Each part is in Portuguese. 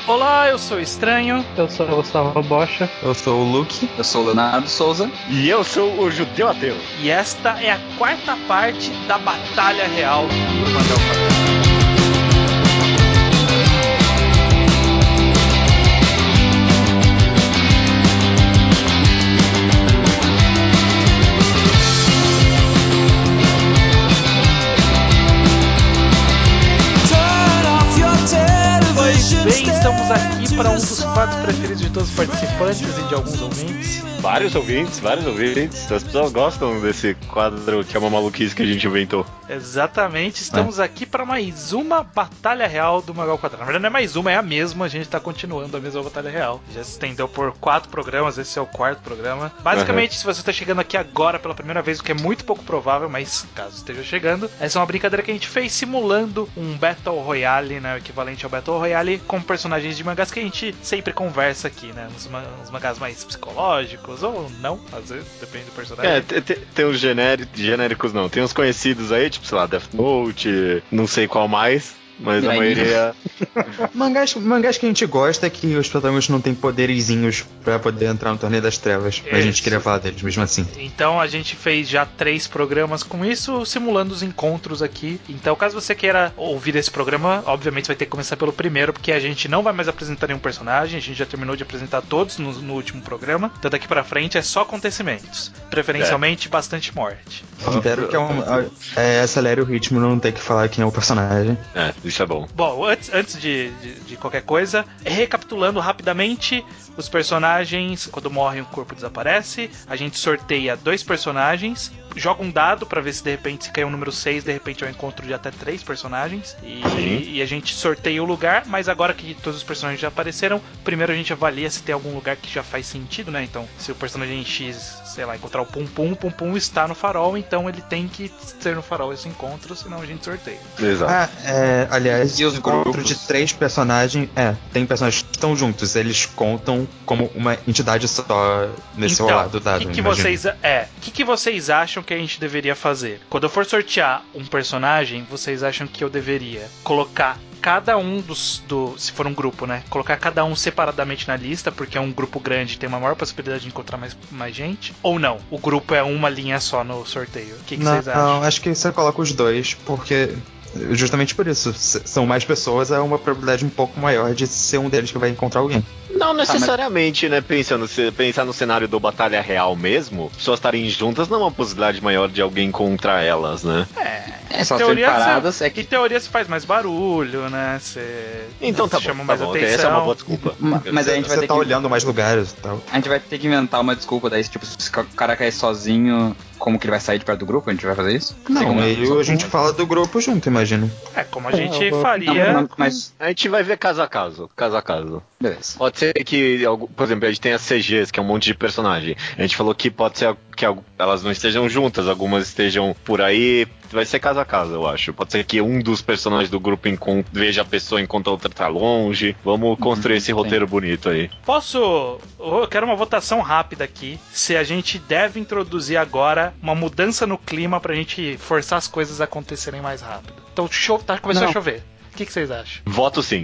Olá, eu sou o Estranho. Eu sou o Gustavo Bocha. Eu sou o Luke. Eu sou o Leonardo Souza. E eu sou o Judeu Ateu. E esta é a quarta parte da Batalha Real do Mangal Quadrado. Bem, estamos aqui para um dos quadros preferidos de todos os participantes e de alguns ouvintes. Vários ouvintes. As pessoas gostam desse quadro que é uma maluquice que a gente inventou. Exatamente, estamos aqui para mais uma Batalha Real do Mangal Quadrado. Na verdade não é mais uma, é a mesma, a gente está continuando a mesma Batalha Real. Já se estendeu por 4 programas, esse é o 4º programa. Basicamente, se você está chegando aqui agora pela primeira vez, o que é muito pouco provável, mas caso esteja chegando, essa é uma brincadeira que a gente fez simulando um Battle Royale, né, o equivalente ao Battle Royale, com personagens de mangás que a gente sempre conversa aqui, né, uns mangás mais psicológicos, ou não, às vezes, depende do personagem. Tem uns genéricos não, tem uns conhecidos aí, tipo, sei lá, Death Note, não sei qual mais, mas a maioria... mangás que a gente gosta é que os protagonistas não têm poderizinhos pra poder entrar no Torneio das Trevas. Mas a gente queria falar deles mesmo assim. Então a gente fez já 3 programas com isso, simulando os encontros aqui. Então caso você queira ouvir esse programa, obviamente vai ter que começar pelo primeiro, porque a gente não vai mais apresentar nenhum personagem, a gente já terminou de apresentar todos no último programa. Então daqui pra frente é só acontecimentos. Preferencialmente bastante morte. Espero que acelere o ritmo, não ter que falar quem é o personagem. Isso é bom. Bom, antes de qualquer coisa, recapitulando rapidamente, os personagens, quando morrem o corpo desaparece, a gente sorteia 2 personagens, joga um dado pra ver se de repente se cair um número 6, de repente é um encontro de até 3 personagens, e a gente sorteia o lugar, mas agora que todos os personagens já apareceram, primeiro a gente avalia se tem algum lugar que já faz sentido, né? Então, se o personagem X, sei lá, encontrar o Pum Pum está no farol, então ele tem que ser no farol esse encontro, senão a gente sorteia. Exato. Aliás, e os encontro grupos? de 3 personagens. Tem personagens que estão juntos, eles contam como uma entidade só nesse rolado do dado. O que vocês acham que a gente deveria fazer? Quando eu for sortear um personagem, vocês acham que eu deveria colocar cada um se for um grupo, né? Colocar cada um separadamente na lista, porque é um grupo grande, tem uma maior possibilidade de encontrar mais gente? Ou não? O grupo é uma linha só no sorteio? O que vocês acham? Não, acho que você coloca os 2, porque justamente por isso, são mais pessoas, é uma probabilidade um pouco maior de ser um deles que vai encontrar alguém. Não necessariamente, né? Pensar no cenário do Batalha Real mesmo, pessoas estarem juntas não é uma possibilidade maior de alguém contra elas, né? Só separadas. Em teoria você faz mais barulho, né? Então tá chama bom, mais atenção. essa é uma boa desculpa. Mas a gente vai Você ter tá que... olhando mais lugares e tal. A gente vai ter que inventar uma desculpa daí, tipo, se o cara cair sozinho, como que ele vai sair de perto do grupo? A gente vai fazer isso? Não, a gente fala do grupo junto, imagino. Como a gente faria... Não, mas... A gente vai ver caso a caso. Beleza. Pode ser que, por exemplo, a gente tem as CGs, que é um monte de personagem. A gente falou que pode ser que elas não estejam juntas, algumas estejam por aí. Vai ser caso a caso, eu acho. Pode ser que um dos personagens do grupo veja a pessoa enquanto a outra tá longe. Vamos construir esse roteiro bonito aí. Eu quero uma votação rápida aqui. Se a gente deve introduzir agora uma mudança no clima pra gente forçar as coisas a acontecerem mais rápido. Então, começou a chover. O que vocês acham? Voto sim.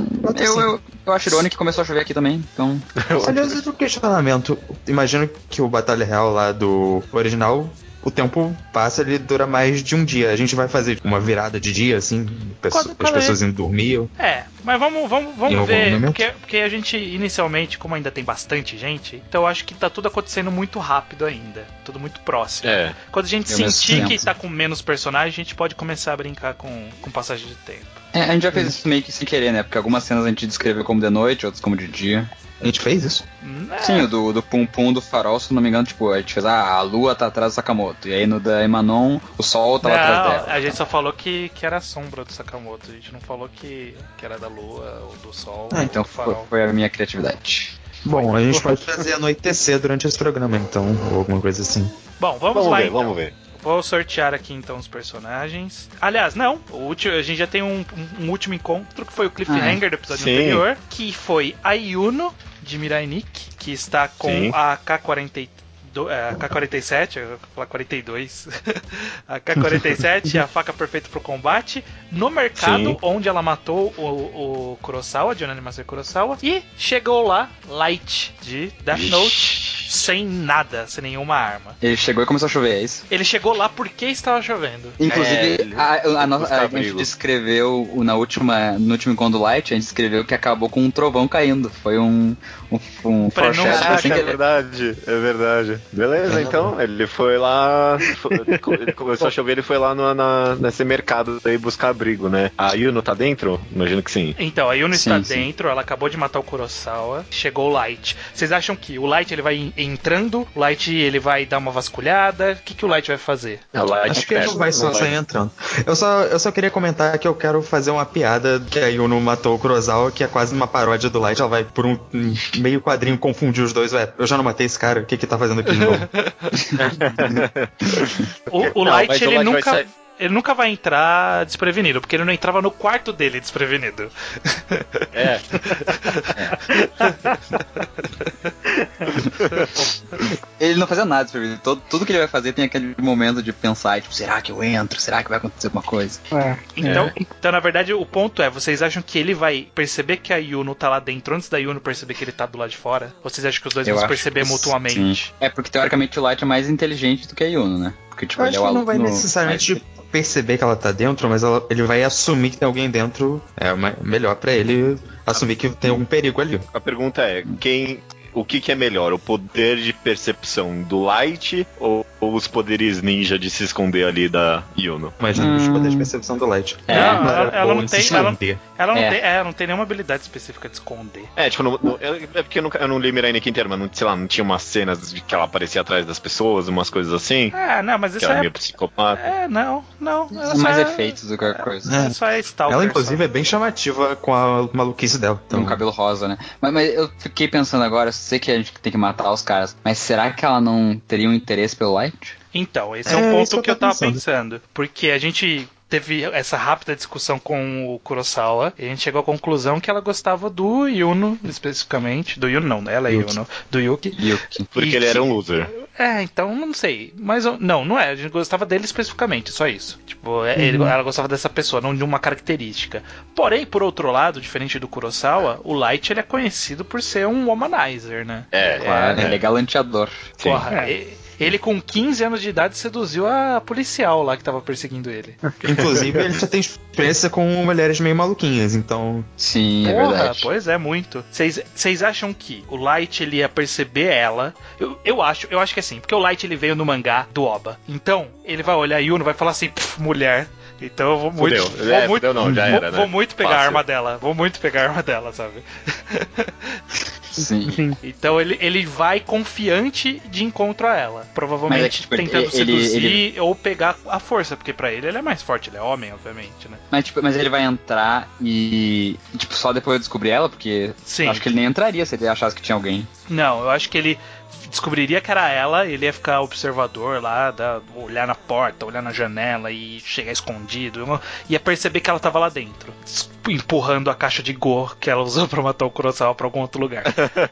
Eu acho irônico que começou a chover aqui também, então... Aliás, outro questionamento. Imagino que o Batalha Real lá do original, o tempo passa, ele dura mais de um dia. A gente vai fazer uma virada de dia, assim, as pessoas indo dormir. Mas vamos ver, porque a gente, inicialmente, como ainda tem bastante gente, então eu acho que tá tudo acontecendo muito rápido ainda, tudo muito próximo. Quando a gente sentir que tá com menos personagens, a gente pode começar a brincar com passagem de tempo. A gente já fez isso meio que sem querer, né? Porque algumas cenas a gente descreveu como de noite, outras como de dia. A gente fez isso? Sim, o do Pum Pum do farol, se não me engano, tipo, a gente fez, a lua tá atrás do Sakamoto. E aí no da Emanon, o sol tava atrás dela. A gente só falou que era a sombra do Sakamoto. A gente não falou que era da lua ou do sol. Então do farol. foi a minha criatividade. Bom, a gente pode fazer anoitecer durante esse programa, então, ou alguma coisa assim. Bom, vamos lá, ver, então. Vamos ver. Vou sortear aqui então os personagens. Aliás, não, a gente já tem um último encontro que foi o cliffhanger do episódio anterior, que foi a Yuno de Mirai Nikki, que está com a K-42 a K-47, eu vou falar 42. A K-47 é a faca perfeita pro combate. No mercado, Sim. onde ela matou o Kurosawa, de Masaru Kurosawa. E chegou lá, Light, de Death Note. Sem nada, sem nenhuma arma. Ele chegou e começou a chover, é isso? Ele chegou lá porque estava chovendo. Inclusive, a gente descreveu no último encontro do Light, a gente descreveu que acabou com um trovão caindo. Foi um Caraca, assim, é verdade. Beleza, então, ele foi lá, ele começou a chover, ele foi lá nesse mercado aí buscar abrigo, né? A Yuno tá dentro? Imagino que sim. Então, a Yuno está dentro, ela acabou de matar o Kurosawa, chegou o Light. Vocês acham que o Light ele vai entrando, o Light ele vai dar uma vasculhada, o que o Light vai fazer? Acho que ele não vai só sair entrando. Eu só queria comentar que eu quero fazer uma piada que a Yuno matou o Kurosawa, que é quase uma paródia do Light, ela vai por um meio quadrinho confundir os dois. Ué, eu já não matei esse cara, o que tá fazendo aqui de novo? o Light, ele nunca vai entrar desprevenido, porque ele não entrava no quarto dele desprevenido. É. Ele não fazia nada desprevenido. Tudo que ele vai fazer tem aquele momento de pensar, tipo, será que eu entro? Será que vai acontecer alguma coisa? Então, na verdade, o ponto é, vocês acham que ele vai perceber que a Yuno tá lá dentro antes da Yuno perceber que ele tá do lado de fora? Ou vocês acham que os dois vão se perceber mutuamente? Sim. É, porque teoricamente o Light é mais inteligente do que a Yuno, né? Porque, tipo, eu acho que não vai necessariamente perceber que ela tá dentro, mas ele vai assumir que tem alguém dentro. É melhor pra ele assumir que tem algum perigo ali. A pergunta é, o que é melhor? O poder de percepção do Light ou os poderes ninja de se esconder ali da Yuno? Imagina os poderes de percepção do Light. Ela não tem nenhuma habilidade específica de esconder. É porque eu não li Mirai Nikki inteiro, mas não tinha umas cenas de que ela aparecia atrás das pessoas, umas coisas assim. Não, mas isso ela é meio psicopata. Não. Mais efeitos do que qualquer coisa. Ela só é stalker. Ela, inclusive, é bem chamativa com a maluquice dela. Com o cabelo rosa, né? Mas eu fiquei pensando agora, sei que a gente tem que matar os caras, mas será que ela não teria um interesse pelo Light? Então, esse é um ponto que eu tava pensando. Porque a gente teve essa rápida discussão com o Kurosawa e a gente chegou à conclusão que ela gostava do Yuno, especificamente. Do Yuno não, ela é Yuno. Do Yuki. Porque ele era um loser. Então, não sei. Mas não é. A gente gostava dele especificamente, só isso. Tipo, ela gostava dessa pessoa, não de uma característica. Porém, por outro lado, diferente do Kurosawa, o Light ele é conhecido por ser um womanizer, né? Claro, ele é galanteador. Porra, ele com 15 anos de idade seduziu a policial lá que tava perseguindo ele. Inclusive, ele já tem experiência com mulheres meio maluquinhas, então... Sim, Porra, é verdade. Pois é, muito. Vocês acham que o Light ele ia perceber ela? Eu acho que é assim, porque o Light ele veio no mangá do Oba. Então, ele vai olhar a Yuno e vai falar assim, mulher... Então eu vou muito pegar a arma dela. Vou muito pegar a arma dela, sabe? Sim. Então ele vai confiante de encontro a ela. Provavelmente tentando seduzir ou pegar a força, porque pra ele é mais forte, ele é homem, obviamente, né? Mas ele vai entrar e só depois eu descobrir ela, porque acho que ele nem entraria se ele achasse que tinha alguém. Não, eu acho que ele descobriria que era ela, ele ia ficar observador lá, olhar na porta, olhar na janela e chegar escondido, ia perceber que ela tava lá dentro, empurrando a caixa de Go que ela usou pra matar o Kurosawa pra algum outro lugar.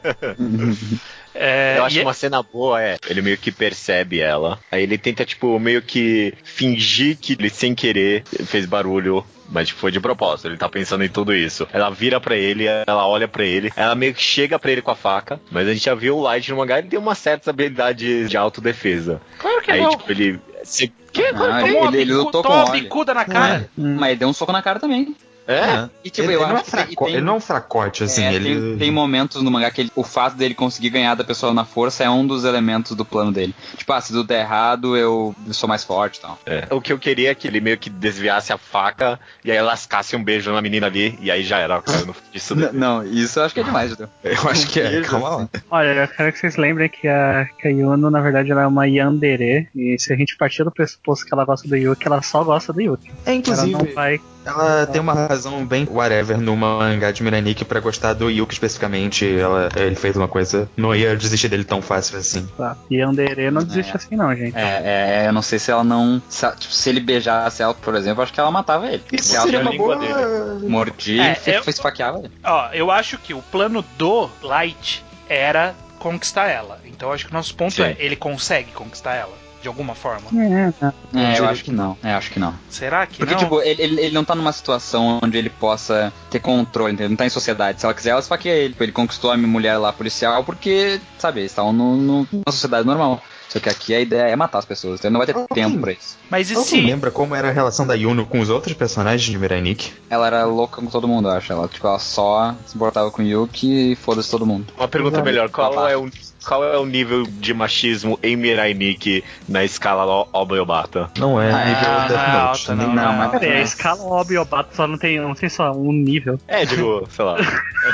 Eu acho que uma cena boa ele meio que percebe ela, aí ele tenta, tipo, meio que fingir que ele sem querer fez barulho, mas foi de propósito, ele tá pensando em tudo isso. Ela vira pra ele, ela olha pra ele, ela meio que chega pra ele com a faca, mas a gente já viu o Light no mangá, ele tem umas certas habilidades de autodefesa. Claro que aí, não. Tipo, ele... Ele lutou com uma bicuda na cara. Mas ele deu um soco na cara também. E, tipo, ele não é um fracote, assim. Tem momentos no mangá que o fato dele conseguir ganhar da pessoa na força é um dos elementos do plano dele. Tipo, se tudo der errado, eu sou mais forte e tal. O que eu queria é que ele meio que desviasse a faca e aí lascasse um beijo na menina ali e aí já era. Isso eu acho que é demais, Judeu. Eu acho que é. Calma lá. Olha, eu quero que vocês lembrem que a Yuno, na verdade, ela é uma yandere. E se a gente partir do pressuposto que ela gosta do Yuki, ela só gosta do Yuki. Inclusive... Ela não vai... Ela tem uma razão bem whatever no mangá de Mirai Nikki pra gostar do Yuki especificamente. Ele fez uma coisa, não ia desistir dele tão fácil assim. Tá. E Yandere não desiste assim não, gente. Eu não sei se ela não... Se ele beijasse ela, por exemplo, acho que ela matava ele. Isso seria uma boa... Mordia e esfaqueava ele. Eu acho que o plano do Light era conquistar ela. Então acho que o nosso ponto é, ele consegue conquistar ela? De alguma forma. Eu acho que não. Acho que não. Será que Porque, não? tipo, ele não tá numa situação onde ele possa ter controle, entendeu? Ele não tá em sociedade. Se ela quiser, ela esfaqueia ele. Ele conquistou a minha mulher lá, policial, porque, sabe, eles estavam numa sociedade normal. Só que aqui a ideia é matar as pessoas, então não vai ter tempo pra isso. Mas e Você lembra como era a relação da Yuno com os outros personagens de Mirai Nikki? Ela era louca com todo mundo, eu acho. Ela só se importava com o Yuki e foda-se todo mundo. Uma pergunta melhor, qual é o nível de machismo em Mirai Nikki na escala Oba e Obata? Não é nível Death Note. Não, mas a escala Oba e Obata só não tem só um nível. Digo, sei lá.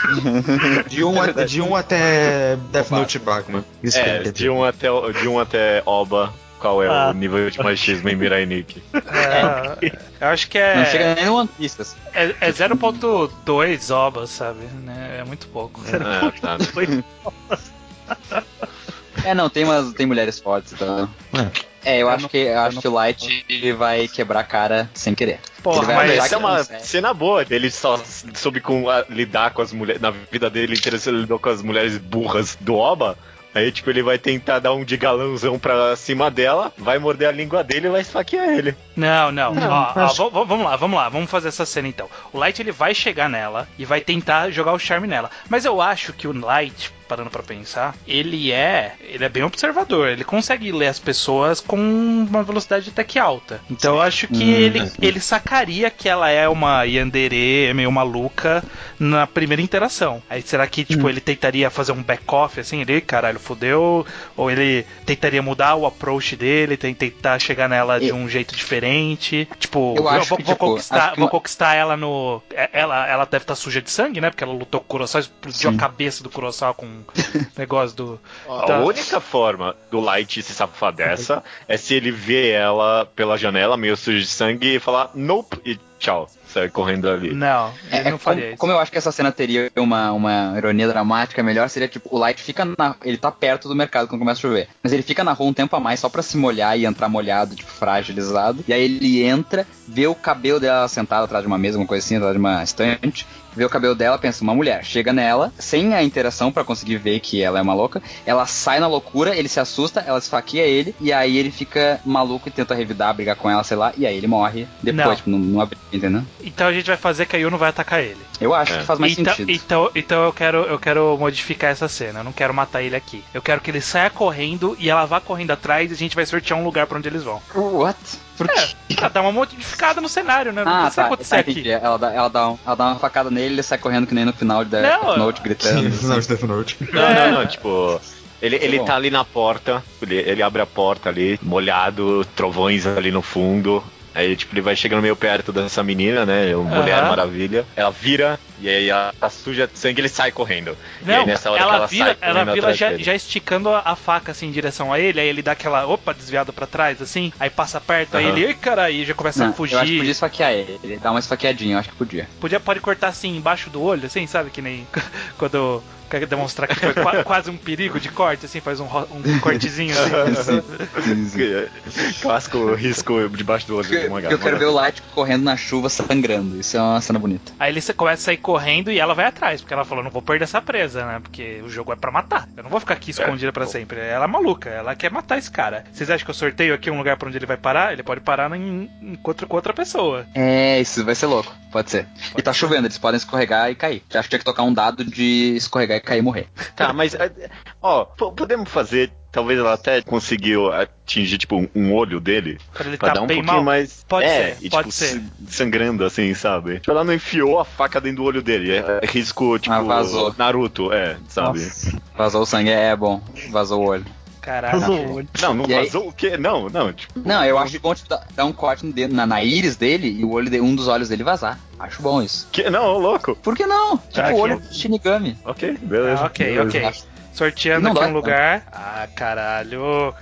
De 1 até Death Note Bachman. Isso de 1 até Oba. Qual é o nível de machismo em Mirai Nikki? Eu acho que é... Não chega nem no One Piece. É 0.2 obas, sabe? É muito pouco. 0.2 não, tem mulheres fortes, então... eu acho que o Light vai quebrar a cara sem querer. Porra, mas essa é uma cena boa. Ele só soube lidar com as mulheres. Na vida dele, ele lidou com as mulheres burras do Oba. Aí, tipo, ele vai tentar dar um de galãozão pra cima dela, vai morder a língua dele e vai esfaquear ele. Não. Vamos lá, vamos fazer essa cena então. O Light, ele vai chegar nela e vai tentar jogar o charme nela. Mas eu acho que o Light, parando pra pensar, ele é bem observador. Ele consegue ler as pessoas com uma velocidade até que alta. Então eu acho que ele sacaria que ela é uma yandere, meio maluca, na primeira interação. Aí será que, tipo, ele tentaria fazer um back-off, assim, ele, caralho, fodeu? Ou ele tentaria mudar o approach dele, tentar chegar nela de um jeito diferente? Tipo, vou conquistar ela no... Ela deve estar suja de sangue, né? Porque ela lutou com o Kurosawa, explodiu a cabeça do Kurosawa com negócio do... A única forma do Light se safar dessa é se ele vê ela pela janela, meio suja de sangue, e falar nope e tchau. Sai correndo ali. Não, ele não faria isso. Como eu acho que essa cena teria uma ironia dramática melhor, seria tipo, o Light fica ele tá perto do mercado quando começa a chover, mas ele fica na rua um tempo a mais só pra se molhar e entrar molhado, tipo, fragilizado, e aí ele entra, vê o cabelo dela sentado atrás de uma mesa, uma coisa assim, atrás de uma estante, vê o cabelo dela, pensa, uma mulher, chega nela, sem a interação pra conseguir ver que ela é uma louca, ela sai na loucura, ele se assusta, ela esfaqueia ele, e aí ele fica maluco e tenta revidar, brigar com ela, sei lá, e aí ele morre depois, tipo, numa briga, entendeu? Então a gente vai fazer que a Yuno vai atacar ele. Eu acho que faz mais sentido. Então eu quero modificar essa cena, eu não quero matar ele aqui. Eu quero que ele saia correndo e ela vá correndo atrás e a gente vai sortear um lugar pra onde eles vão. What? Por quê? Pra dar uma modificada no cenário, né? Não precisa acontecer aqui. Ela dá uma facada nele e ele sai correndo que nem no final de Death Note, gritando. No final de Death Note. Não, tipo... Ele tá ali na porta, ele abre a porta ali, molhado, trovões ali no fundo. Aí, tipo, ele vai chegando meio perto dessa menina, né? Mulher Maravilha. Ela vira, e aí ela tá suja de sangue e ele sai correndo. Não, e aí, nessa hora ela vira já esticando a faca, assim, em direção a ele. Aí ele dá aquela, desviada pra trás, assim. Aí passa perto, aí ele, aí já começa a fugir. Eu acho que podia esfaquear ele. Dá uma esfaqueadinha, eu acho que podia. Pode cortar, assim, embaixo do olho, assim, sabe? Que nem quando... Quer demonstrar que foi quase um perigo de corte, assim, faz um cortezinho assim. Clássico risco debaixo do olho de uma Eu quero ver o Light correndo na chuva sangrando. Isso é uma cena bonita. Aí ele começa a sair correndo e ela vai atrás, porque ela falou, não vou perder essa presa, né? Porque o jogo é pra matar. Eu não vou ficar aqui escondida pra sempre. Ela é maluca, ela quer matar esse cara. Vocês acham que eu sorteio aqui um lugar pra onde ele vai parar? Ele pode parar com outra pessoa. Isso vai ser louco. Pode ser. E tá chovendo, eles podem escorregar e cair. Eu acho que tinha que tocar um dado de escorregar e cair e morrer. Tá, mas podemos fazer, talvez ela até conseguiu atingir tipo um olho dele pra ele dar um bem pouquinho mal. mais pode ser, e pode tipo ser. sangrando assim, sabe? Tipo, ela não enfiou a faca dentro do olho dele, é risco tipo vazou. Naruto, sabe? Nossa. Vazou o sangue, bom, vazou o olho. Caralho. Não vazou o quê? Não, tipo... Não, eu acho bom tipo, dar um corte no dedo, na íris dele e o olho um dos olhos dele vazar. Acho bom isso. Não, louco. Por que não? Tipo o olho de Shinigami. Ok, beleza. Ok. Sorteando não aqui dói, um lugar. Caralho!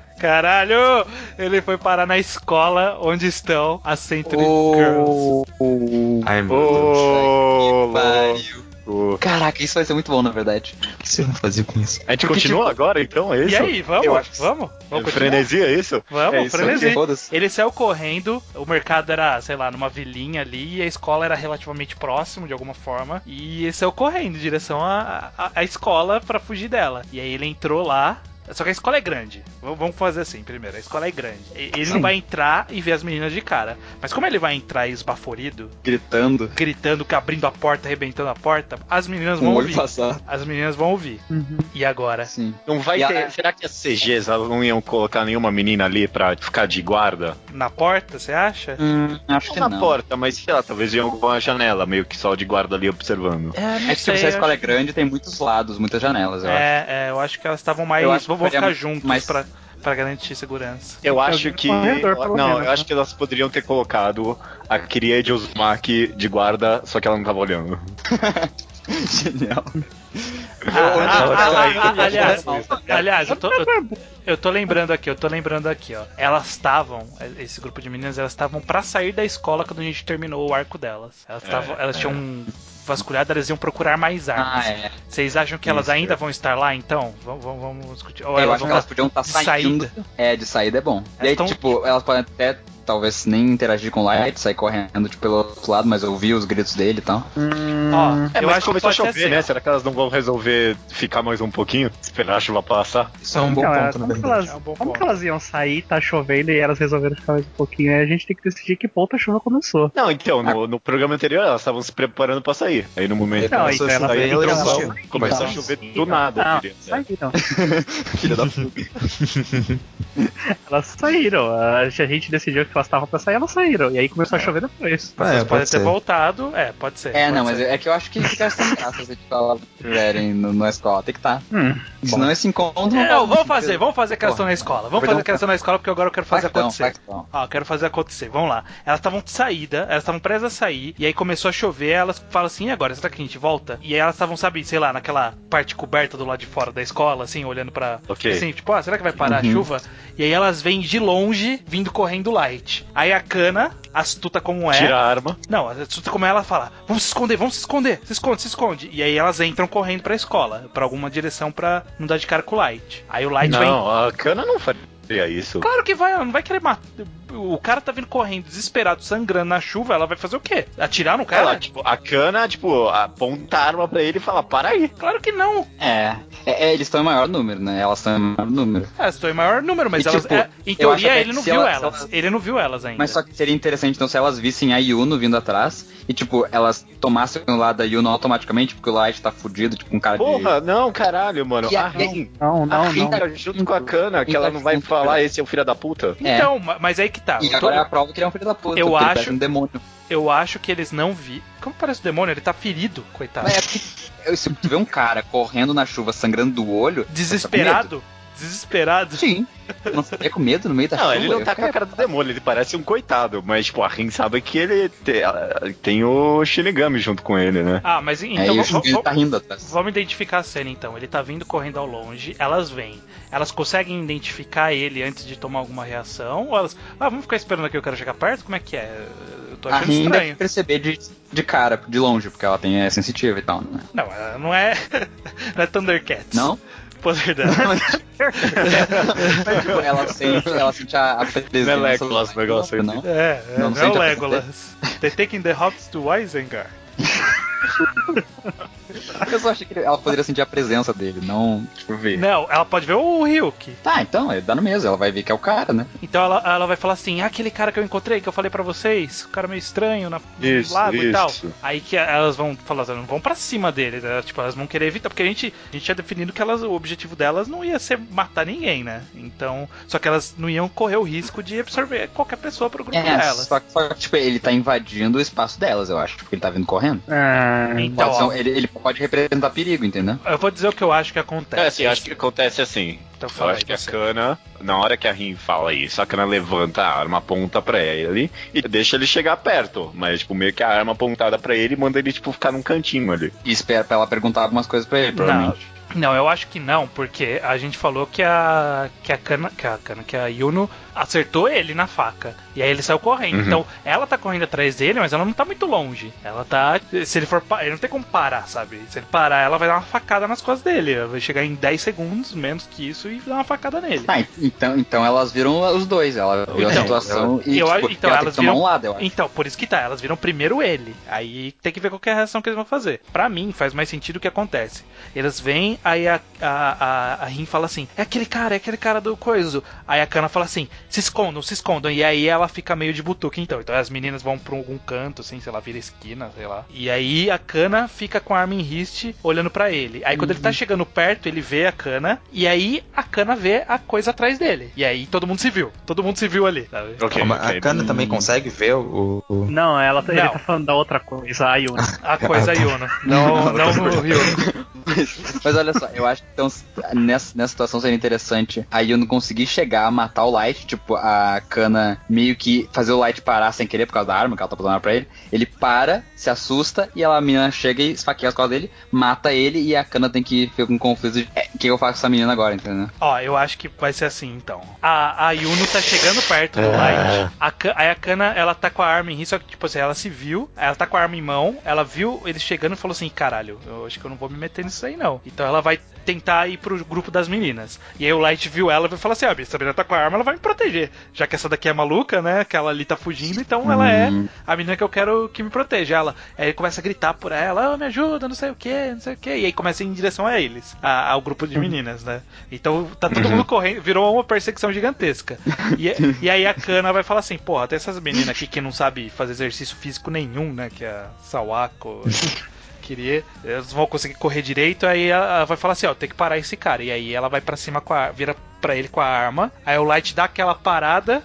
Ele foi parar na escola onde estão as Century Girls. Ai, meu Deus. Tipo... Caraca, isso vai ser muito bom, na verdade. O que vocês vão fazer com isso? A gente continua agora, então? É isso? E aí, vamos? Eu acho que Vamos? Vamos continuar? Frenesi, é isso? Vamos, É isso aí, frenesi. foda-se. Ele saiu correndo, o mercado era, sei lá, numa vilinha ali, e a escola era relativamente próximo, de alguma forma, e ele saiu correndo em direção à escola pra fugir dela. E aí ele entrou lá. Só que a escola é grande. Vamos fazer assim primeiro. A escola é grande. Ele não vai entrar e ver as meninas de cara. Mas como ele vai entrar esbaforido, Gritando. abrindo a porta, arrebentando a porta, as meninas Com vão o olho ouvir. passado. As meninas vão ouvir. E agora? Sim. Não vai E ter. Será que as CGs elas não iam colocar nenhuma menina ali pra ficar de guarda? Na porta, você acha? Acho que Não não. na porta, mas sei lá, talvez iam com a janela, meio que só de guarda ali observando. É, não É que tipo, se a escola é grande, tem muitos lados, muitas janelas, eu acho. eu acho que elas estavam mais. Eu acho que Vão ficar faria juntos mais- pra garantir segurança. Eu Tem acho alguém que. no corredor, pelo Não, menos, eu acho né? que elas poderiam ter colocado a Kirie de Uzumaki de guarda, só que ela não tava olhando. Genial. Aliás, eu tô lembrando aqui, ó. Elas estavam, esse grupo de meninas, elas estavam pra sair da escola quando a gente terminou o arco delas. Elas tinham vasculhado, elas iam procurar mais armas. Vocês acham que elas ainda vão estar lá, então? Vamos discutir. Ou Eu elas acho vão que elas podiam estar de saindo. saída? De saída é bom. E aí, Então- tipo, elas podem até, talvez, nem interagir com o Light, sair correndo, tipo, pelo outro lado, mas ouvir os gritos dele e tal. Ó, É, eu mas acho que começou a pode ser chover, assim, né? ó. Será que elas não vão resolver ficar mais um pouquinho? Esperar a chuva passar? Isso é um bom Não, ponto, na como que verdade. elas, É um bom como ponto. que elas iam sair, tá chovendo e elas resolveram ficar mais um pouquinho? Aí a gente tem que decidir que ponto a chuva começou. Não, então, no programa anterior elas estavam se preparando pra sair. Aí no momento Não, começou então a elas sair, saíram, então, elas vão- saíram. começou a Então, chover do nada, eu Não, diria. saíram. Filha da puta. Elas saíram. A gente decidiu que elas estavam pra sair, elas saíram. E aí começou a chover depois. Vocês podem pode ter ser. voltado. Pode ser. É, pode não, mas ser. é que eu acho que fica sem graça se elas estiverem na escola. Tem que estar. Senão esse encontro não Não, vai- vamos fazer que elas estão na escola. Vamos fazer que elas estão na escola porque agora eu quero fazer acontecer. Ó, eu quero fazer acontecer. Vamos lá. Elas estavam de saída, elas estavam presas a sair, e aí começou a chover, elas falam assim, e agora, será que a gente volta? E aí elas estavam, sabe, sei lá, naquela parte coberta do lado de fora da escola, assim, olhando pra... Ok. Assim, tipo, será que vai parar a chuva? E aí elas vêm de longe, vindo correndo Light. Aí a Kana, astuta como é... Tira a arma. Não, astuta como é, ela fala, vamos se esconder, se esconde. E aí elas entram correndo pra escola, pra alguma direção pra não dar de cara com o Light. Aí o Light vem... Não, a Kana não faria isso. Claro que vai, ela não vai querer matar. O cara tá vindo correndo, desesperado, sangrando na chuva, ela vai fazer o quê? Atirar no cara? Ela, tipo, a Kana, tipo, aponta a arma pra ele e fala, para aí. Claro que não. Eles estão em maior número, né? Elas estão em maior número. Elas estão em maior número, mas E, elas. tipo, Em eu acho teoria, até ele que não se viu ela- elas. se ela- Ele não viu elas ainda. Mas só que seria interessante, então, se elas vissem a Yuno vindo atrás e, tipo, elas tomassem o lado da Yuno automaticamente, porque o Light tá fudido, tipo, um cara Porra, não, caralho, mano. E A a- Rin, Não, a não, Rin não. tá junto com a Kana, que ela não vai falar, esse é o filho da puta. Então, mas aí que tá. E Eu tô- agora é a prova que ele é um filho da puta, Eu porque ele acho- parece um demônio. Eu acho que eles não vi. Como parece o demônio? Ele tá ferido, coitado. Mas é porque se tu vê um cara correndo na chuva, sangrando do olho... Desesperado. Desesperado. Sim. Não ficaria com medo no meio da Não, chuva. ele não eu tá com a ficaria- cara do demônio, ele parece um coitado, mas, tipo, a Rin sabe que ele tem o Shinigami junto com ele, né? Mas então e o Shinigami tá rindo atrás. vamos identificar a cena então. Ele tá vindo correndo ao longe, elas vêm. Elas conseguem identificar ele antes de tomar alguma reação? Ou elas. Vamos ficar esperando aqui, eu quero chegar perto? Como é que é? Eu tô A achando Rin deve estranho. perceber de cara, de longe, porque ela é sensitiva e tal, né? Não, ela não é. Não é Thundercats. Não? Poder dela. Mas, tipo, ela sente a presença... Não é Legolas o negócio aí. não? Não Não é o sente a Legolas. They're taking the hobbits to Isengard. Eu só achei que ela poderia sentir a presença dele, não, tipo, ver. Não, ela pode ver o Ryuki. Tá, então, dá no mesmo, ela vai ver que é o cara, né? Então ela vai falar assim, aquele cara que eu encontrei, que eu falei pra vocês, o cara meio estranho no Isso, lago e tal. isso. Aí que elas vão falar, elas não vão pra cima dele, né? Tipo, elas vão querer evitar, porque a gente tinha definido que o objetivo delas não ia ser matar ninguém, né? Então, só que elas não iam correr o risco de absorver qualquer pessoa pro grupo delas. Só que, tipo, ele tá invadindo o espaço delas, eu acho, porque ele tá vindo correndo. Então, Pode ser ó, ele pode representar perigo, entendeu? eu vou dizer o que eu acho que acontece. É assim, acho que acontece assim. Então Eu fala acho aí, que a você. Kana, na hora que a Rin fala isso, a Kana levanta a arma, aponta pra ele e deixa ele chegar perto. Mas, tipo, meio que a arma apontada pra ele manda ele, tipo, ficar num cantinho ali. E espera pra ela perguntar algumas coisas pra ele, provavelmente. Não, eu acho que não, porque a gente falou que a Yuno acertou ele na faca. E aí ele saiu correndo. Então, ela tá correndo atrás dele, mas ela não tá muito longe. Ela tá... Se ele for... Ele não tem como parar, sabe? Se ele parar, ela vai dar uma facada nas costas dele. Ela vai chegar em 10 segundos, menos que isso, e dar uma facada nele. Então elas viram os dois. Ela viu a situação e ela tem que tomar um lado, eu acho. Então, por isso que tá. Elas viram primeiro ele. Aí tem que ver qual que é a reação que eles vão fazer. Pra mim, faz mais sentido o que acontece. Eles vêm, aí a Rin fala assim, é aquele cara do coiso. Aí a Kana fala assim, se escondam. E aí ela fica meio de butuca, então as meninas vão pra algum canto, assim, sei lá, vira esquina, sei lá. E aí a Kana fica com a arma em riste, olhando pra ele. Aí quando ele tá chegando perto, ele vê a Kana, e aí a Kana vê a coisa atrás dele. E aí todo mundo se viu ali, sabe? Okay. A Kana também consegue ver o... Não, ele tá falando da outra coisa, a Yuno. A coisa Yuno, não o Yuno. Mas olha só, eu acho que então, nessa situação seria interessante a Yuno conseguir chegar a matar o Light, tipo, a Kana meio que fazer o Light parar sem querer por causa da arma que ela tá apontando pra ele. Ele para, se assusta e a menina chega e esfaqueia as costas dele, mata ele e a Kana tem que ficar com um conflito de o que eu faço com essa menina agora, entendeu? Ó, eu acho que vai ser assim, então. A Yuno tá chegando perto do Light, aí a Kana, ela tá com a arma em risco, só que, tipo assim, ela se viu, ela tá com a arma em mão, ela viu eles chegando e falou assim, caralho, eu acho que eu não vou me meter nisso aí não. Então ela vai tentar ir pro grupo das meninas. E aí o Light viu ela e vai falar assim, essa menina tá com a arma, ela vai me proteger. Já que essa daqui é maluca, né, que ela ali tá fugindo, então ela é a menina que eu quero que me proteja. Aí ele começa a gritar por ela, me ajuda, não sei o que. E aí começa a ir em direção a eles, ao grupo de meninas, né. Então tá todo mundo correndo, virou uma perseguição gigantesca. E aí a Kana vai falar assim, porra, tem essas meninas aqui que não sabem fazer exercício físico nenhum, né, que é a Sawako... eles vão conseguir correr direito, aí ela vai falar assim, tem que parar esse cara. E aí ela vai pra cima vira pra ele com a arma. Aí o Light dá aquela parada,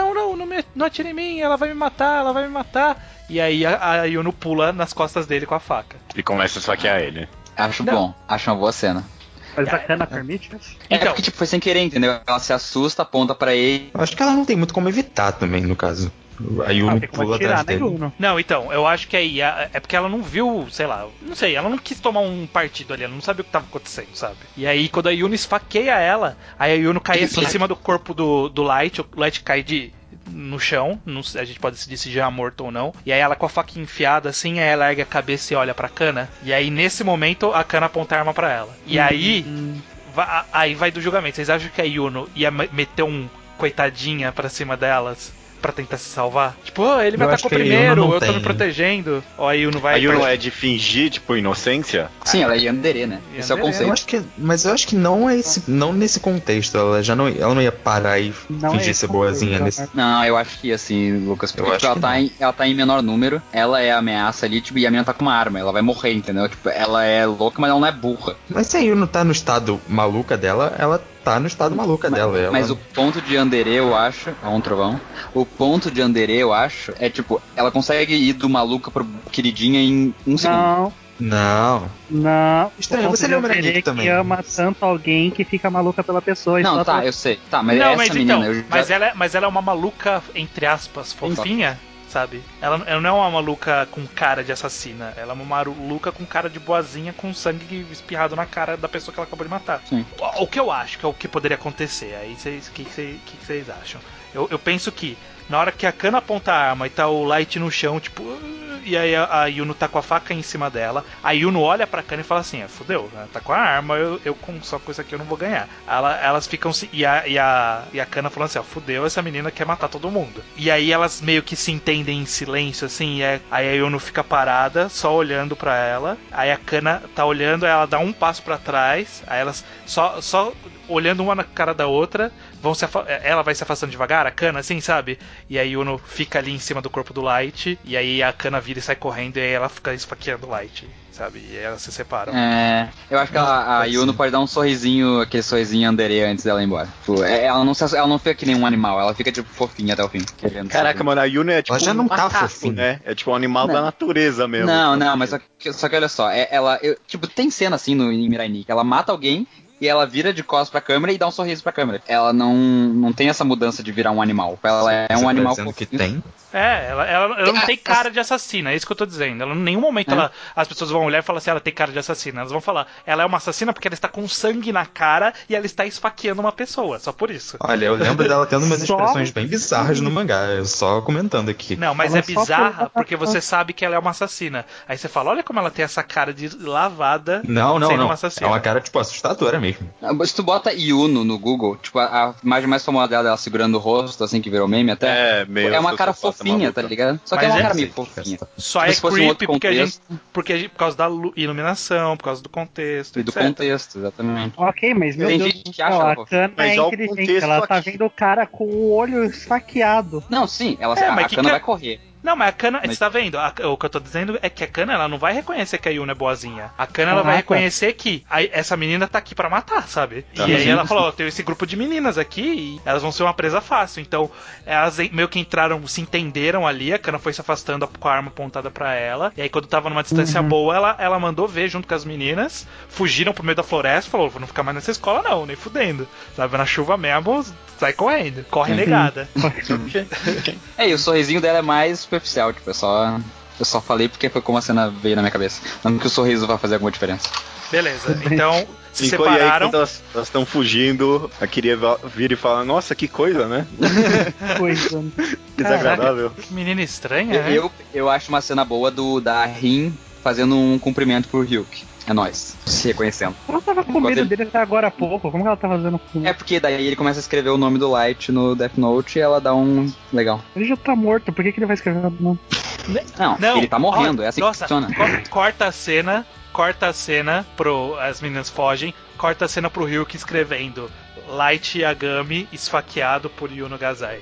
não atire em mim, ela vai me matar. E aí a Yuno pula nas costas dele com a faca. E começa a esfaquear ele. Acho bom, acho uma boa cena. Mas a Kana permite isso? Então, porque tipo, foi sem querer, entendeu? Ela se assusta, aponta pra ele. Eu acho que ela não tem muito como evitar também, no caso. A Yuno pula atrás dele. Não, então, eu acho que aí é porque ela não viu, sei lá, não sei, ela não quis tomar um partido ali, ela não sabia o que tava acontecendo, sabe? E aí, quando a Yuno esfaqueia ela, aí a Yuno cai assim em cima do corpo do Light, o Light cai no chão, a gente pode decidir se já é morto ou não. E aí ela com a faca enfiada assim, aí ela ergue a cabeça e olha pra Kana. E aí nesse momento a Kana aponta a arma pra ela. E aí vai do julgamento. Vocês acham que a Yuno ia meter um coitadinha pra cima delas pra tentar se salvar? Tipo, ele me atacou primeiro, eu tô me protegendo. Ó, a Yuno vai... A Yuno é de fingir, tipo, inocência? Sim, ela é yandere, né? Esse é o conceito. Mas eu acho que não nesse contexto. Ela não ia parar e fingir ser boazinha nesse... Não, eu acho que ia assim, Lucas. Porque ela tá em menor número, ela é a ameaça ali, tipo, e a menina tá com uma arma, ela vai morrer, entendeu? Tipo, ela é louca, mas ela não é burra. Mas se a Yuno tá no estado maluca dela, ela tá no estado maluca dela. Mas o ponto de yandere, eu acho... um trovão. O ponto de yandere, eu acho, é tipo, ela consegue ir do maluca pro queridinha em um segundo. Não. Estranho, você leu o Merengue também. Que ama tanto alguém que fica maluca pela pessoa. Não, tá, eu sei. Tá, mas não, essa menina... Então, mas ela é uma maluca, entre aspas, fofinha, sabe? Ela não é uma maluca com cara de assassina. Ela é uma maluca com cara de boazinha, com sangue espirrado na cara da pessoa que ela acabou de matar. Sim. O que eu acho que é o que poderia acontecer. Aí o que vocês acham? Eu penso que na hora que a Kana aponta a arma e tá o Light no chão, tipo... E aí a Yuno tá com a faca em cima dela. A Yuno olha pra Kana e fala assim, fudeu, né? Tá com a arma, só com isso aqui eu não vou ganhar. Elas ficam... E a Kana falando assim, fudeu, essa menina quer matar todo mundo. E aí elas meio que se entendem em silêncio, assim, aí a Yuno fica parada, só olhando pra ela. Aí a Kana tá olhando, aí ela dá um passo pra trás, aí elas só olhando uma na cara da outra, ela vai se afastando devagar, a Kana, assim, sabe? E aí Yuno fica ali em cima do corpo do Light, e aí a Kana vira e sai correndo, e aí ela fica esfaqueando o Light, sabe? E aí elas se separam. Eu acho que a Yuno pode dar um sorrisinho, aquele sorrisinho yandere antes dela ir embora. Tipo, ela não fica que nem um animal, ela fica, tipo, fofinha até o fim. Caraca, mano, a Yuno é tipo ela já não tá macaco, fofinha, né? É tipo um animal da natureza mesmo. Não, mas só que olha só, tipo, tem cena assim em Mirai Nikki, ela mata alguém e ela vira de costas pra câmera e dá um sorriso pra câmera. Ela não tem essa mudança de virar um animal. Ela é um animal que tem. Ela não tem cara de assassina, é isso que eu tô dizendo. Ela, em nenhum momento as pessoas vão olhar e falar assim, ela tem cara de assassina. Elas vão falar, ela é uma assassina porque ela está com sangue na cara e ela está esfaqueando uma pessoa, só por isso. Olha, eu lembro dela tendo umas expressões bem bizarras no mangá, só comentando aqui. Não, mas ela é bizarra porque você sabe que ela é uma assassina. Aí você fala, olha como ela tem essa cara de lavada sendo uma assassina. É uma cara, tipo, assustadora mesmo. Se tu bota Yuno no Google, tipo, a imagem mais famosa dela segurando o rosto, assim, que virou meme até. É uma cara fofinha, tá ligado? Só que é uma cara meio fofinha. Só é creepy porque por causa da iluminação, por causa do contexto, e do contexto, exatamente. Ok, mas meu Deus do céu, a Kana é inteligente, ela tá vendo o cara com o olho esfaqueado. Não, sim, a Kana vai correr. Não, mas a Kana, você tá vendo? O que eu tô dizendo é que a Kana, ela não vai reconhecer que a Yuno é boazinha. A Kana, ela vai reconhecer que essa menina tá aqui pra matar, sabe? E aí ela falou, tem esse grupo de meninas aqui e elas vão ser uma presa fácil. Então, elas meio que entraram, se entenderam ali, a Kana foi se afastando com a arma apontada pra ela. E aí, quando tava numa distância boa, ela mandou ver junto com as meninas, fugiram pro meio da floresta, falou, vou não ficar mais nessa escola não, nem fudendo. Sabe, na chuva mesmo, sai correndo, corre negada. E o sorrisinho dela é mais superficial, tipo, eu só falei porque foi como a cena veio na minha cabeça. Não que o sorriso vai fazer alguma diferença. Beleza, então se separaram. E aí, quando elas estão fugindo, a queria vir e falar, nossa, que coisa, né? Coisa. Desagradável. Que menina estranha, né? Eu acho uma cena boa da Rin fazendo um cumprimento pro Ryuk. É nóis, se reconhecendo. Ela tava com medo dele até agora há pouco, como que ela tá fazendo? É porque daí ele começa a escrever o nome do Light no Death Note e ela dá um... Legal. Ele já tá morto, por que ele vai escrever o nome? Não, ele tá morrendo, é assim que funciona. Corta a cena as meninas fogem, corta a cena pro Ryuk escrevendo Light Yagami esfaqueado por Yuno Gazai.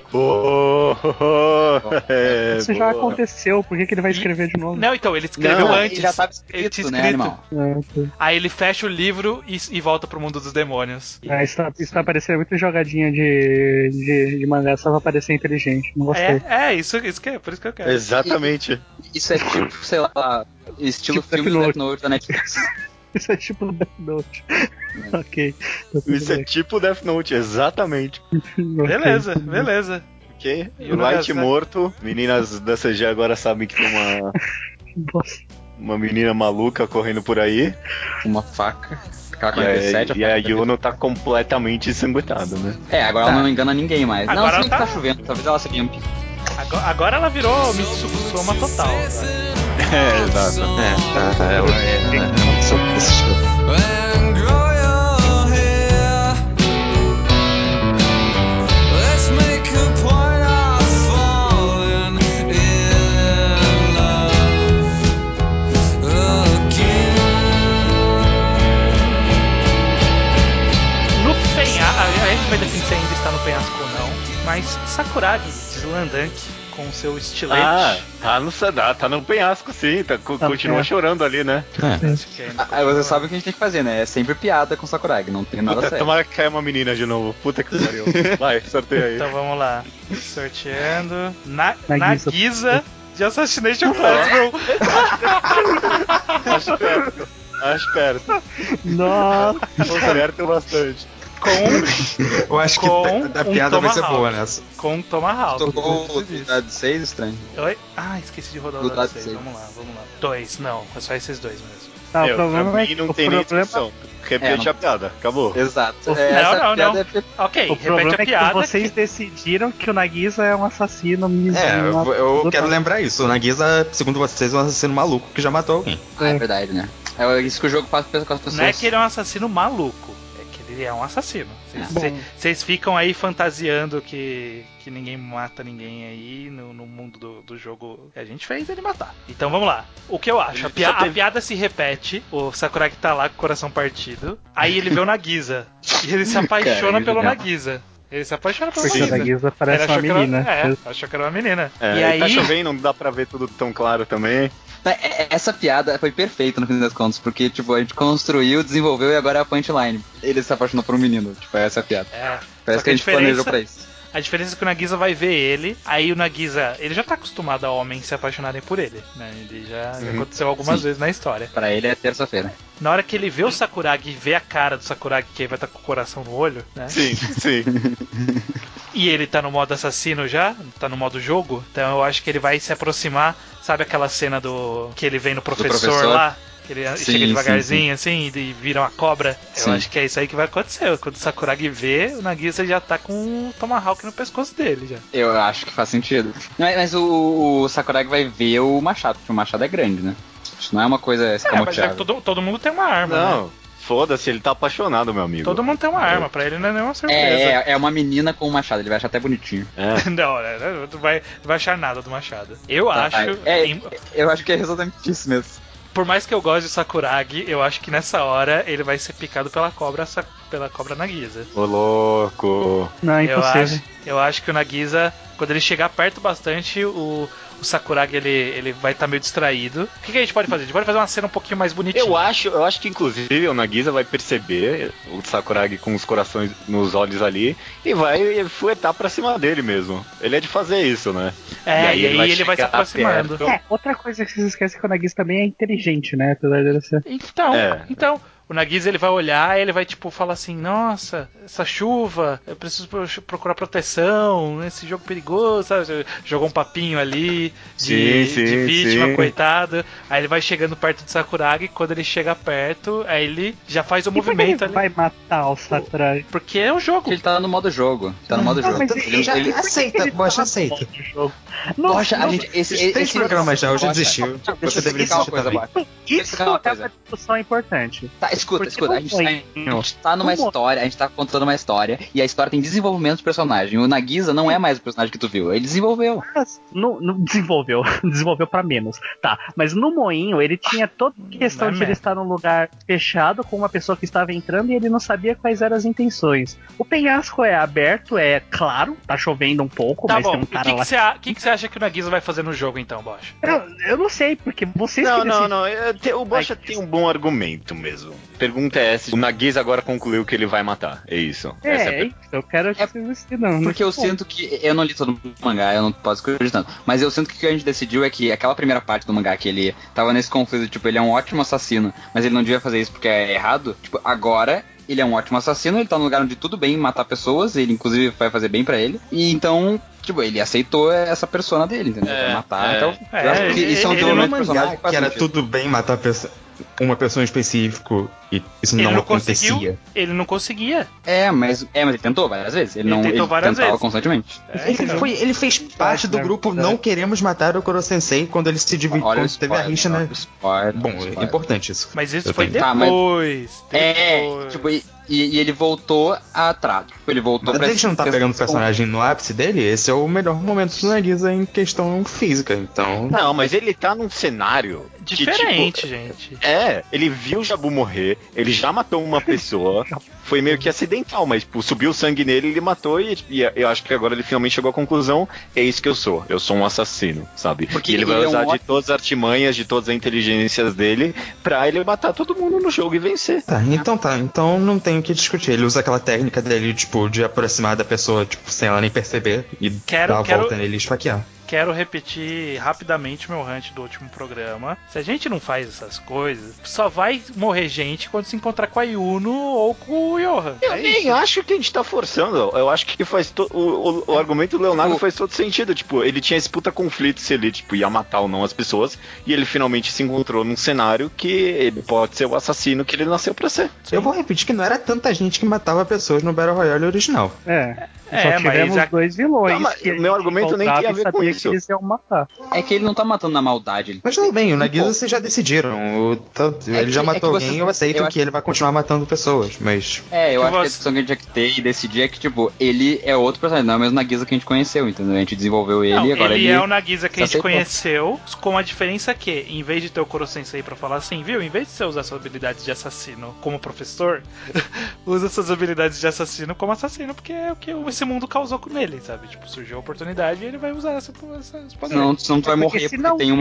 Isso já aconteceu, por que ele vai escrever de novo? Não, então, ele escreveu antes. Ele já tava escrito, né, animal? Aí ele fecha o livro e volta pro mundo dos demônios. Isso tá parecendo muito jogadinha de mangá, só pra parecer inteligente. Não gostei. Isso que é, por isso que eu quero. Exatamente. Isso é tipo, sei lá, estilo tipo filme do Death Note da Netflix. Isso é tipo Death Note. Ok. Isso é tipo Death Note, exatamente. Beleza. Ok. Light morto. Meninas da CG agora sabem que foi uma menina maluca correndo por aí. Uma faca. E a Yuno tá completamente ensanguentada, né? Agora ela não engana ninguém mais. Agora não, se bem que tá chovendo, talvez ela se limpe. Agora ela virou Mitsuko Soma total. Exato. Ela é sofisticada. A gente vai definir se ainda está no penhasco ou não, mas Sakuragi de Slandank com seu estilete. Tá no penhasco, sim. Continua chorando ali, né? Aí você sabe o que a gente tem que fazer, né? É sempre piada com Sakuragi, não tem nada sério. Tomara que caia uma menina de novo. Puta que pariu. Vai, sorteia aí. Então vamos lá. Sorteando. Nagisa de Assassination Classroom. Acho perto. Nossa. Acertam bastante. Eu acho que a piada vai ser boa nessa. Com Tomahawk. Tocou o dado 6, estranho? Oi? Esqueci de rodar o dado 6. Vamos lá. 2, não. É só esses dois mesmo. O problema é que não tem nem discussão. Repete a piada, acabou. Exato. Não. Ok, o problema repete a piada. É que vocês decidiram que o Nagisa é um assassino. Eu quero lembrar isso. O Nagisa, segundo vocês, é um assassino maluco que já matou alguém. É verdade, né? É isso que o jogo passa com as pessoas. Não é que ele é um assassino maluco. Ele é um assassino. Vocês ficam aí fantasiando que ninguém mata ninguém aí no mundo do jogo que a gente fez ele matar. Então vamos lá. O que eu acho? A piada se repete. O Sakuragi tá lá com o coração partido. Aí ele vê o Nagisa. E ele se apaixona pelo Nagisa. Ele se apaixona pelo Nagisa. Porque o Nagisa parece uma menina. Achou que era uma menina. E aí tá chovendo, não dá pra ver tudo tão claro também. Essa piada foi perfeita no fim das contas, porque tipo, a gente construiu, desenvolveu e agora é a punchline. Ele se apaixonou por um menino, tipo, essa é a piada. Parece que a gente planejou pra isso. A diferença é que o Nagisa vai ver ele, aí o Nagisa, ele já tá acostumado a homens se apaixonarem por ele, né? Ele já aconteceu algumas vezes na história. Pra ele é terça-feira. Na hora que ele vê o Sakuragi e vê a cara do Sakuragi, que aí vai estar com o coração no olho, né? Sim, sim. E ele tá no modo assassino já, tá no modo jogo, então eu acho que ele vai se aproximar. Sabe aquela cena do que ele vem no professor lá? Que ele chega devagarzinho assim e vira uma cobra. Eu acho que é isso aí que vai acontecer. Quando o Sakuragi vê, o Nagisa já tá com o Tomahawk no pescoço dele já. Eu acho que faz sentido. Mas o Sakuragi vai ver o machado, porque o machado é grande, né? Isso não é uma coisa mas é que todo mundo tem uma arma, Não. né? Foda-se, ele tá apaixonado, meu amigo. Todo mundo tem uma arma, pra ele não é nenhuma surpresa. É uma menina com um machado, ele vai achar até bonitinho. Não vai achar nada do machado. Eu acho. Eu acho que é exatamente isso mesmo. Por mais que eu goste de Sakuragi, eu acho que nessa hora ele vai ser picado pela cobra Nagisa. Ô, louco. Não, é impossível. Eu acho que o Nagisa, quando ele chegar perto bastante, o Sakuragi ele vai estar meio distraído. O que a gente pode fazer? A gente pode fazer uma cena um pouquinho mais bonitinha. Eu acho que inclusive o Nagisa vai perceber o Sakuragi com os corações nos olhos ali e vai fuetar pra cima dele mesmo. Ele é de fazer isso, né? E aí ele vai se aproximando. Outra coisa que vocês esquecem é que o Nagisa também é inteligente, né? Então, o Nagisa ele vai olhar e ele vai tipo falar assim: nossa, essa chuva, eu preciso procurar proteção, esse jogo perigoso, sabe? Jogou um papinho ali de vítima, coitado. Aí ele vai chegando perto do Sakuragi, quando ele chega perto, aí ele já faz o movimento ali. Vai matar o Sakuragi. Porque é um jogo. Ele tá no modo jogo. Ele aceita, Bocha aceita. Bocha, a gente. Esses 3 programas já, eu já desisti. Deixa eu explicar uma coisa, Bocha. Isso é uma discussão importante. Tá, escuta. A gente tá numa história, a gente tá contando uma história, e a história tem desenvolvimento de personagem. O Nagisa não é mais o personagem que tu viu, ele desenvolveu. Não desenvolveu. Desenvolveu pra menos. Tá, mas no Moinho ele tinha toda a questão de ele estar num lugar fechado com uma pessoa que estava entrando e ele não sabia quais eram as intenções. O penhasco é aberto, é claro, tá chovendo um pouco, mas tem um cara lá. O que você acha que o Nagisa vai fazer no jogo então, Bocha? Eu não sei, porque vocês Não. O Bocha tem um bom argumento mesmo. Pergunta é essa: o Nagisa agora concluiu que ele vai matar. É isso. Eu quero que vocês decidam. Porque eu sinto que. Eu não li todo o mangá, eu não posso acreditar. Mas eu sinto que o que a gente decidiu é que aquela primeira parte do mangá que ele tava nesse conflito, tipo, ele é um ótimo assassino, mas ele não devia fazer isso porque é errado. Tipo, agora ele é um ótimo assassino, ele tá num lugar onde tudo bem matar pessoas, ele inclusive vai fazer bem pra ele. E então, tipo, ele aceitou essa persona dele, entendeu? Vai matar. Então, isso é um desenvolvimento de personagem que era tudo bem matar uma pessoa em específico e isso não acontecia. Ele não conseguia. Mas ele tentou várias vezes. Ele tentava constantemente. Ele fez parte do grupo Não Queremos Matar o Koro-sensei quando ele se dividiu, quando teve a rixa, né? Bom, é importante isso. Mas isso foi depois. Tipo, e ele voltou atrás. Tipo, ele voltou mas a gente não tá pegando o personagem no ápice dele? Esse é o melhor momento do Nagisa em questão física, então... Não, mas ele tá num cenário... diferente, que, tipo, gente. Ele viu o Jabu morrer, ele já matou uma pessoa, foi meio que acidental, mas tipo, subiu o sangue nele, ele matou e eu acho que agora ele finalmente chegou à conclusão, é isso que eu sou um assassino, sabe? Porque ele vai usar de todas as artimanhas, de todas as inteligências dele, pra ele matar todo mundo no jogo e vencer. Então não tem o que discutir, ele usa aquela técnica dele, tipo, de aproximar da pessoa, tipo, sem ela nem perceber e dar a volta nele e esfaquear. Quero repetir rapidamente meu rant do último programa. Se a gente não faz essas coisas, só vai morrer gente quando se encontrar com a Yuno ou com o Yohan. Eu nem acho que a gente tá forçando. Eu acho que faz o argumento do Leonardo faz todo sentido. Tipo, ele tinha esse puta conflito se ele ia matar ou não as pessoas. E ele finalmente se encontrou num cenário que ele pode ser o assassino que ele nasceu pra ser. Eu vou repetir que não era tanta gente que matava pessoas no Battle Royale original. Só tivemos 2 vilões. O meu argumento nem tem a ver com isso. Que eles iam matar. É que ele não tá matando na maldade. Mas tudo bem, o Nagisa vocês já decidiram. Ele já matou alguém, eu aceito que ele vai continuar matando pessoas, mas... eu acho que a discussão que a gente tinha que ter e decidir é que, tipo, ele é outro personagem, não é o mesmo Nagisa que a gente conheceu, entendeu? A gente desenvolveu ele e agora ele... é o Nagisa que a gente conheceu, com a diferença que, em vez de ter o Koro-sensei pra falar assim, viu? Em vez de você usar suas habilidades de assassino como professor, usa suas habilidades de assassino como assassino, porque é o que esse mundo causou com ele, sabe? Tipo, surgiu a oportunidade e ele vai usar esses poderes. Senão tu vai morrer porque não tem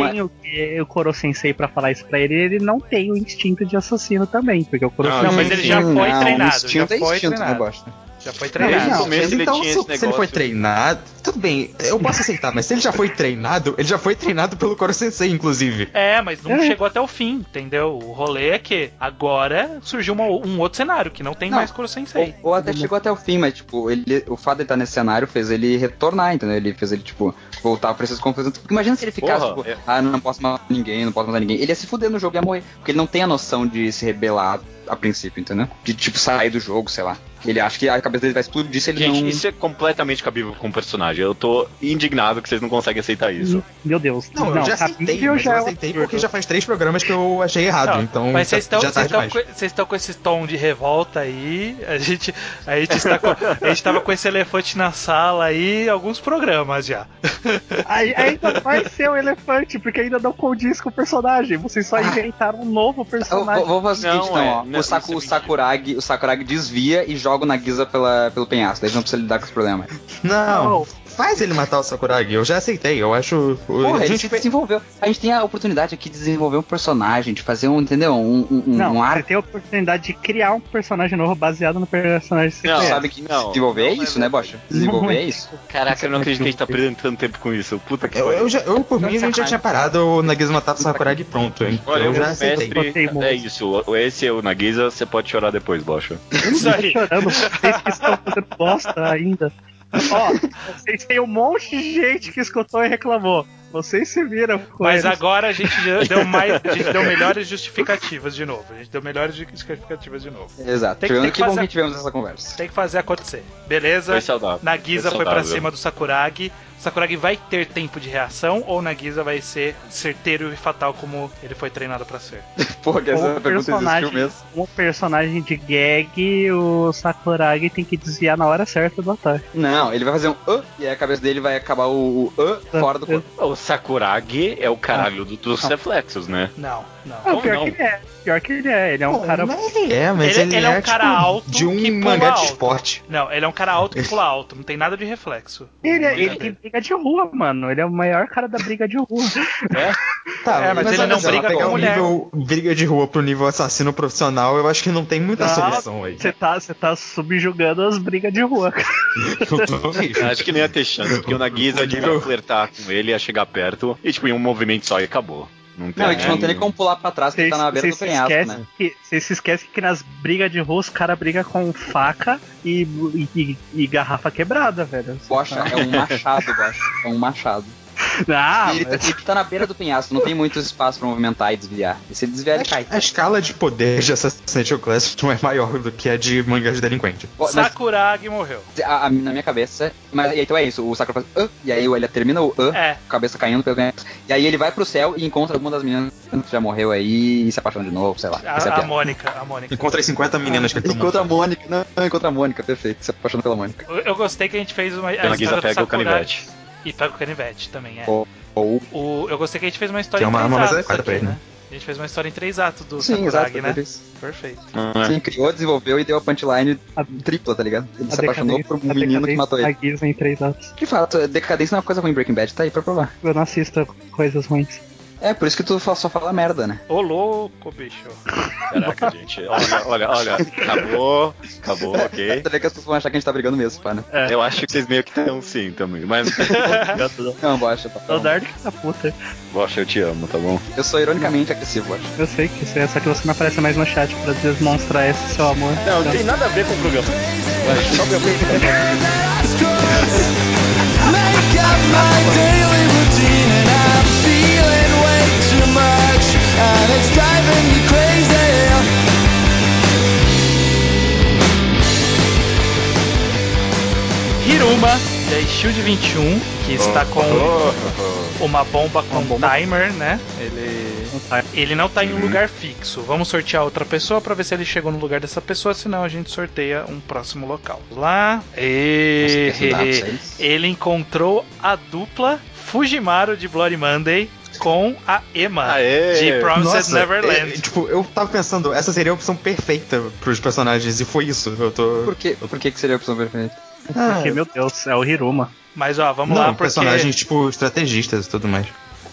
o Koro-sensei pra falar isso pra ele não tem o instinto de assassino também, porque o Koro-sensei... Não, mas ele já foi treinado. Já foi treinado. Já foi treinado. No começo ele então, tinha se esse ele negócio. foi treinado, tudo bem, eu posso aceitar, mas se ele já foi treinado pelo Koro Sensei, inclusive. Mas não chegou até o fim, entendeu? O rolê é que agora surgiu um outro cenário, que não tem mais Koro Sensei. Ou até chegou até o fim, mas, tipo, o fato de ele estar nesse cenário fez ele retornar, entendeu? Ele fez ele, tipo, voltar pra esses conflitos. Porque imagina se ele ficasse, não posso matar ninguém, Ele ia se fuder no jogo e ia morrer. Porque ele não tem a noção de se rebelar a princípio, entendeu? De, tipo, sair do jogo, sei lá. Ele acha que a cabeça dele vai explodir se ele não... Isso é completamente cabível com o personagem. Eu tô indignado que vocês não conseguem aceitar isso. Meu Deus. Não, eu já aceitei, mas eu aceitei porque já faz 3 programas que eu achei errado, então mas vocês vocês estão com esse tom de revolta aí, a gente tava com esse elefante na sala aí alguns programas já. Ainda vai ser um elefante, porque ainda não condiz com o personagem, vocês só inventaram um novo personagem. Vou fazer o seguinte, então, ó. O Sakuragi desvia e joga o Nagisa pelo penhasco, daí não precisa lidar com os problemas. Não, faz ele matar o Sakuragi, eu já aceitei, eu acho... Porra, ele se desenvolveu. A gente tem a oportunidade aqui de desenvolver um personagem, de fazer entendeu? Um arco. Você tem a oportunidade de criar um personagem novo baseado no personagem que você conhece. Sabe que desenvolver é isso, né, Bocha? Desenvolver é isso. Caraca, eu não acredito que a gente tá perdendo tanto tempo com isso. Puta que pariu. Por mim, a gente já tinha parado o Nagisa matar o Sakuragi pronto, hein? Olha, eu já aceitei. É isso, esse é o Nagisa, você pode chorar depois, Bocha. Eu não tô chorando, vocês que estão fazendo bosta ainda. Ó, vocês têm um monte de gente que escutou e reclamou. Vocês se viram com Mas eles. agora a gente deu melhores justificativas de novo. Exato. Que bom que tivemos essa conversa. Tem que fazer acontecer. Beleza? Foi saudável. Nagisa foi pra cima do Sakuragi. Sakuragi vai ter tempo de reação ou Nagisa vai ser certeiro e fatal como ele foi treinado pra ser? Porra, que essa pergunta existiu mesmo. Um personagem de gag, o Sakuragi tem que desviar na hora certa do ataque. Não, ele vai fazer um e aí a cabeça dele vai acabar o fora do corpo. O Sakuragi é o caralho dos reflexos, né? Não. Pior que ele é. Ele é um cara... Mas ele é um cara alto de um mangá de esporte. Não, ele é um cara alto que pula alto. Não tem nada de reflexo. Ele tem briga de rua, mano. Ele é o maior cara da briga de rua. Mas ele não briga com mulher. Nível briga de rua pro nível assassino profissional, eu acho que não tem muita solução aí. Você tá subjugando as brigas de rua. Acho que nem ia ter chance, porque o Nagisa devia flertar com ele, ia chegar perto e tipo, em um movimento só e acabou. Não, a gente não tem nem como pular pra trás, porque tá na beira do penhasco, né? Vocês se esquecem que nas brigas de rua os caras brigam com faca e garrafa quebrada, velho. Bocha, é um machado, Bocha. É um machado. Ele tá na beira do penhasco, não tem muito espaço pra movimentar e desviar. E se ele desviar, ele cai. A escala de poder de Assassination Classroom é maior do que a de mangás de delinquente. Sakuragi morreu. Na minha cabeça. Mas então é isso, o Sakuragi faz e aí ele termina o cabeça caindo pelo penhasco. E aí ele vai pro céu e encontra alguma das meninas que já morreu aí e se apaixona de novo, sei lá. A Mônica. Encontra as 50 meninas que ele tomou. Encontra a Mônica. Não, encontra a Mônica, perfeito. Se apaixona pela Mônica. Eu gostei que a gente fez uma. A Nagisa pega o canivete. E pega o canivete também, eu gostei que a gente fez uma história em 3 atos aqui, pra ele, né? A gente fez uma história em 3 atos do Sakuragi, né? Perfeito. Sim, criou, desenvolveu e deu a punchline tripla, tá ligado? Ele se apaixonou por um menino que matou ele. Em 3 atos. De fato, decadência não é uma coisa ruim, Breaking Bad tá aí pra provar. Eu não assisto coisas ruins. É, por isso que tu só fala merda, né? Ô louco, bicho. Caraca, gente. Olha. Acabou, ok. Também que as pessoas vão achar que a gente tá brigando mesmo, pá, né? Eu acho que vocês meio que estão sim também, mas... Não, Bocha, É o Dark da puta. Bocha, eu te amo, tá bom? Eu sou ironicamente agressivo, Bocha. Eu sei que isso é, só que você não aparece mais no chat pra demonstrar esse seu amor. Não tem nada a ver com o programa. Vai, só meu Make up my daily routine and I'm feeling way too much and it's driving me crazy. Hiruma, da Shield 21, que está com uma bomba com timer, né? Ele não tá em um lugar fixo. Vamos sortear outra pessoa pra ver se ele chegou no lugar dessa pessoa, senão a gente sorteia um próximo local. Lá. Ele encontrou a dupla Fujimaru de Bloody Monday com a Emma de Promised Neverland. Eu tava pensando, essa seria a opção perfeita pros personagens, e foi isso. Por que seria a opção perfeita? Porque, meu Deus, é o Hiruma. Mas ó, vamos lá, porque... personagens, estrategistas e tudo mais.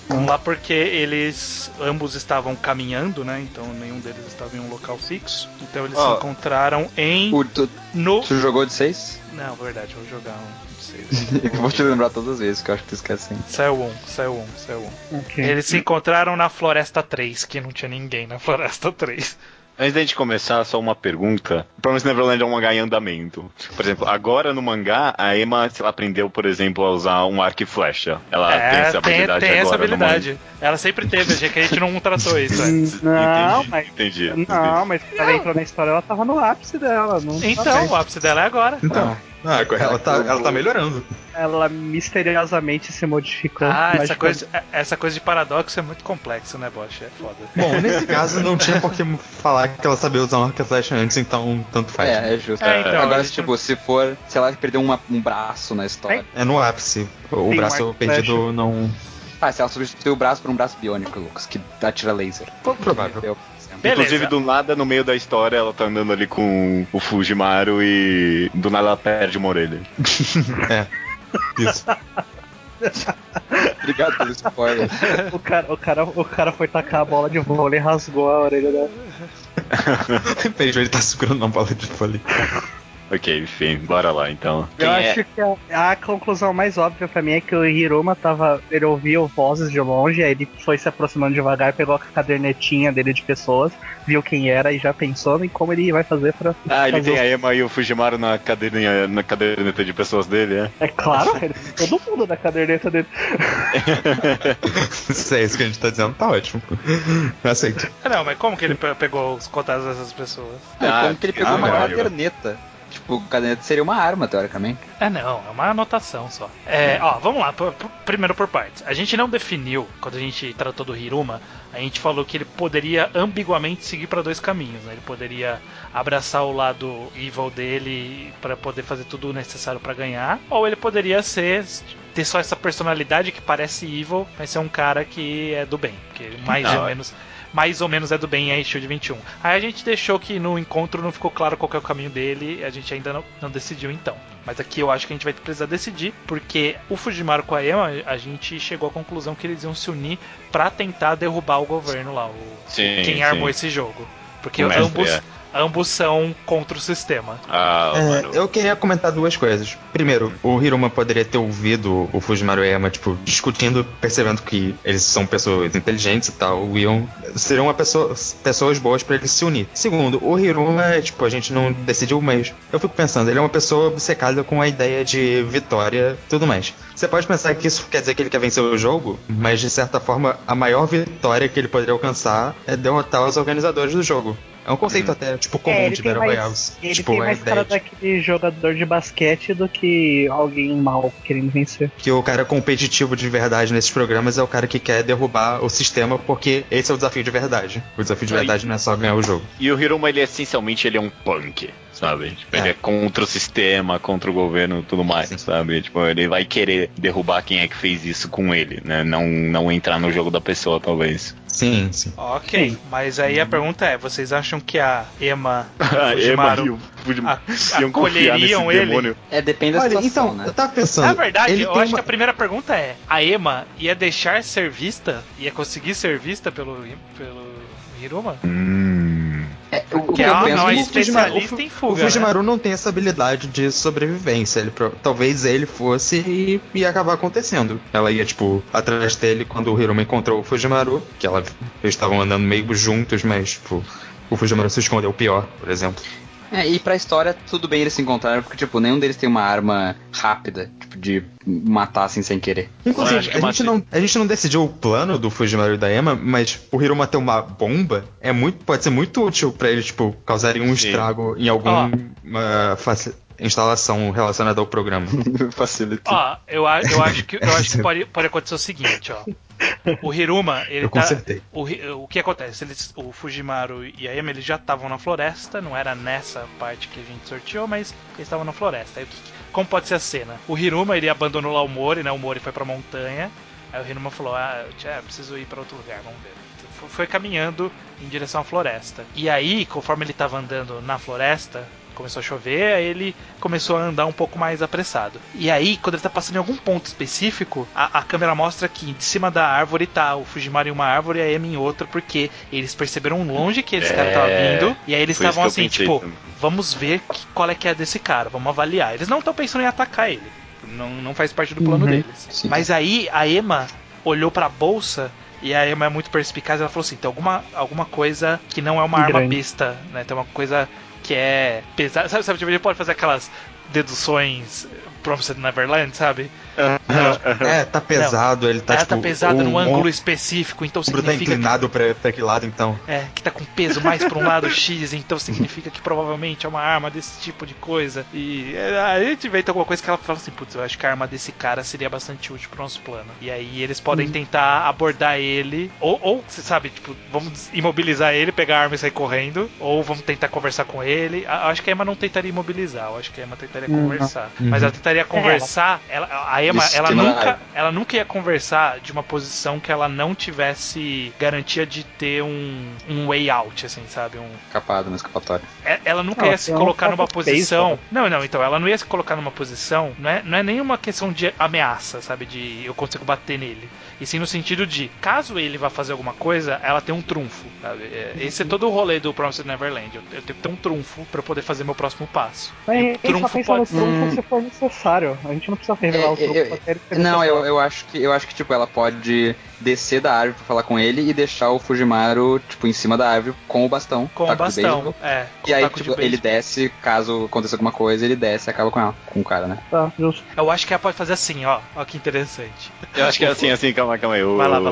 Vamos lá, porque ambos estavam caminhando, né? Então nenhum deles estava em um local fixo. Então eles se encontraram em... Tu jogou de 6? Não, verdade, eu vou jogar um de 6. Eu vou te lembrar todas as vezes, que eu acho que tu esquece. Saiu um. Okay. Eles se encontraram na Floresta 3, que não tinha ninguém na Floresta 3. Antes da gente começar, só uma pergunta. Promise Neverland é um mangá em andamento. Por exemplo, agora no mangá, a Emma, se ela aprendeu, por exemplo, a usar um arco e flecha. Ela tem essa habilidade tem agora. Essa habilidade. Ela sempre teve, que a gente não tratou isso antes. Entendi. Mas quando ela entrou na história, ela tava no ápice dela. Então, o ápice dela é agora. Então. Ela tá melhorando. Ela misteriosamente se modificou. Essa coisa de paradoxo é muito complexo, né, Bosch? É foda. Bom, nesse caso não tinha por que falar que ela sabia usar um arco e flecha antes, então tanto faz. É justo. Então, agora, se ela perdeu um braço na história. É no ápice. O braço perdido não... Se ela substituiu o braço por um braço biônico, Lucas, que atira laser. Pouco provável. Beleza. Inclusive, do nada, no meio da história, ela tá andando ali com o Fujimaru e do nada ela perde uma orelha. Isso. Obrigado pelo spoiler. O cara foi tacar a bola de vôlei e rasgou a orelha dela. Ele tá segurando uma bola de vôlei. Ok, enfim, bora lá então. Eu acho que a conclusão mais óbvia pra mim é que o Hiruma ele ouvia vozes de longe, aí ele foi se aproximando devagar, pegou a cadernetinha dele de pessoas, viu quem era e já pensou em como ele vai fazer pra... Ele tem a Emma e o Fujimaru na caderneta de pessoas dele, é? É claro, ele tem todo mundo na caderneta dele. Se é isso que a gente tá dizendo, tá ótimo. Eu aceito. Não, mas como que ele pegou os contatos dessas pessoas? Como que ele pegou uma caderneta? Tipo, caderneta seria uma arma, teoricamente. Não, é uma anotação só. Vamos lá, primeiro por partes. A gente não definiu, quando a gente tratou do Hiruma, a gente falou que ele poderia ambiguamente seguir para dois caminhos, né? Ele poderia abraçar o lado evil dele para poder fazer tudo o necessário para ganhar, ou ele poderia ter só essa personalidade que parece evil, mas ser um cara que é do bem, que mais ou menos é do bem em Shield 21. Aí a gente deixou que no encontro não ficou claro qual que é o caminho dele, a gente ainda não decidiu então. Mas aqui eu acho que a gente vai precisar decidir, porque o Fujimaru com a Emma, a gente chegou à conclusão que eles iam se unir pra tentar derrubar o governo lá, quem armou esse jogo. Porque ambos são contra o sistema. Eu queria comentar duas coisas. Primeiro, o Hiruma poderia ter ouvido o Fujimaru e a Emma, discutindo, percebendo que eles são pessoas inteligentes e tal. Seriam pessoas boas pra eles se unir. Segundo, o Hiruma, a gente não decidiu, mas eu fico pensando, ele é uma pessoa obcecada com a ideia de vitória e tudo mais. Você pode pensar que isso quer dizer que ele quer vencer o jogo, mas de certa forma, a maior vitória que ele poderia alcançar é derrotar os organizadores do jogo. É um conceito até, comum de Battle Royales. Ele tem mais cara daquele jogador de basquete do que alguém mal querendo vencer. Que o cara competitivo de verdade nesses programas é o cara que quer derrubar o sistema, porque esse é o desafio de verdade. O desafio de verdade não é só ganhar o jogo. E o Hiruma, essencialmente, ele é um punk, sabe? Ele é contra o sistema, contra o governo e tudo mais, sabe? Ele vai querer derrubar quem é que fez isso com ele, né? Não entrar no jogo da pessoa, talvez. Sim. Ok, mas aí a pergunta é, vocês acham que a Emma e o Fujimaru acolheriam ele? Demônio? Depende da situação, então, né? Eu tava pensando... Na verdade, eu acho que a primeira pergunta é, a Emma ia deixar ser vista? Ia conseguir ser vista pelo Hiruma? Porque ela não é especialista em fuga. O Fujimaru não tem essa habilidade de sobrevivência. Talvez ele fosse e ia acabar acontecendo. Ela ia, atrás dele quando o Hiruma encontrou o Fujimaru, que eles estavam andando meio juntos, mas, o Fujimaru se escondeu pior, por exemplo. E pra história, tudo bem eles se encontraram, porque, nenhum deles tem uma arma rápida, de matar assim sem querer. Inclusive, a gente não decidiu o plano do Fujimaru e da Emma, mas o Hiruma ter uma bomba pode ser muito útil pra eles, causarem um estrago em alguma instalação relacionada ao programa. Facility. Eu acho que pode acontecer o seguinte, O Hiruma, ele consertei. O que acontece? O Fujimaru e a Emma, eles já estavam na floresta, não era nessa parte que a gente sorteou, mas eles estavam na floresta. Aí, como pode ser a cena? O Hiruma, ele abandonou lá o Mori, né? O Mori foi pra montanha. Aí o Hiruma falou, preciso ir pra outro lugar, vamos ver. Foi caminhando em direção à floresta. E aí, conforme ele tava andando na floresta, Começou a chover, aí ele começou a andar um pouco mais apressado. E aí, quando ele tá passando em algum ponto específico, a câmera mostra que de cima da árvore tá o Fujimaru em uma árvore e a Ema em outra, porque eles perceberam longe que esse cara tava vindo, e aí eles estavam assim, tipo, vamos ver qual é que é desse cara, vamos avaliar. Eles não estão pensando em atacar ele, não faz parte do plano deles. Sim. Mas aí a Ema olhou pra bolsa. E a Ema é muito perspicaz, ela falou assim, tem alguma coisa que não é uma arma besta, né? Tem uma coisa que é pesada. Sabe, tipo, ele pode fazer aquelas deduções Promised Neverland, sabe? Tá pesado, ele tá tipo... tá pesado num ângulo específico, então significa... tá inclinado pra aquele lado, então. Que tá com peso mais pra um lado X, então significa que provavelmente é uma arma desse tipo de coisa. E a gente inventa alguma coisa que ela fala assim, putz, eu acho que a arma desse cara seria bastante útil pro nosso plano. E aí eles podem tentar abordar ele, ou você sabe, tipo, vamos imobilizar ele, pegar a arma e sair correndo, ou vamos tentar conversar com ele. Eu acho que a Ema não tentaria imobilizar, eu acho que a Ema tentaria conversar. Mas ela tentaria conversar, a Ema, ela nunca ia conversar de uma posição que ela não tivesse garantia de ter um way out, assim, sabe? Escapado, uma escapatória. Ela nunca ia se colocar numa posição... Não, então, ela não ia se colocar numa posição... Não é nenhuma questão de ameaça, sabe? De eu consigo bater nele. E sim no sentido de, caso ele vá fazer alguma coisa, ela tem um trunfo, sabe? Esse é todo o rolê do Promised Neverland. Eu tenho que ter um trunfo pra poder fazer meu próximo passo. Mas a gente só pensa no trunfo se for necessário. A gente não precisa revelar o trunfo. Não, eu acho que tipo, ela pode descer da árvore pra falar com ele e deixar o Fujimaru, tipo, em cima da árvore com o bastão. Com o bastão, e aí, tipo, ele desce, caso aconteça alguma coisa, ele desce e acaba com ela, com o cara, né? Tá, justo. Eu acho que ela pode fazer assim, ó que interessante. Eu acho que é assim, calma aí. Vai lá.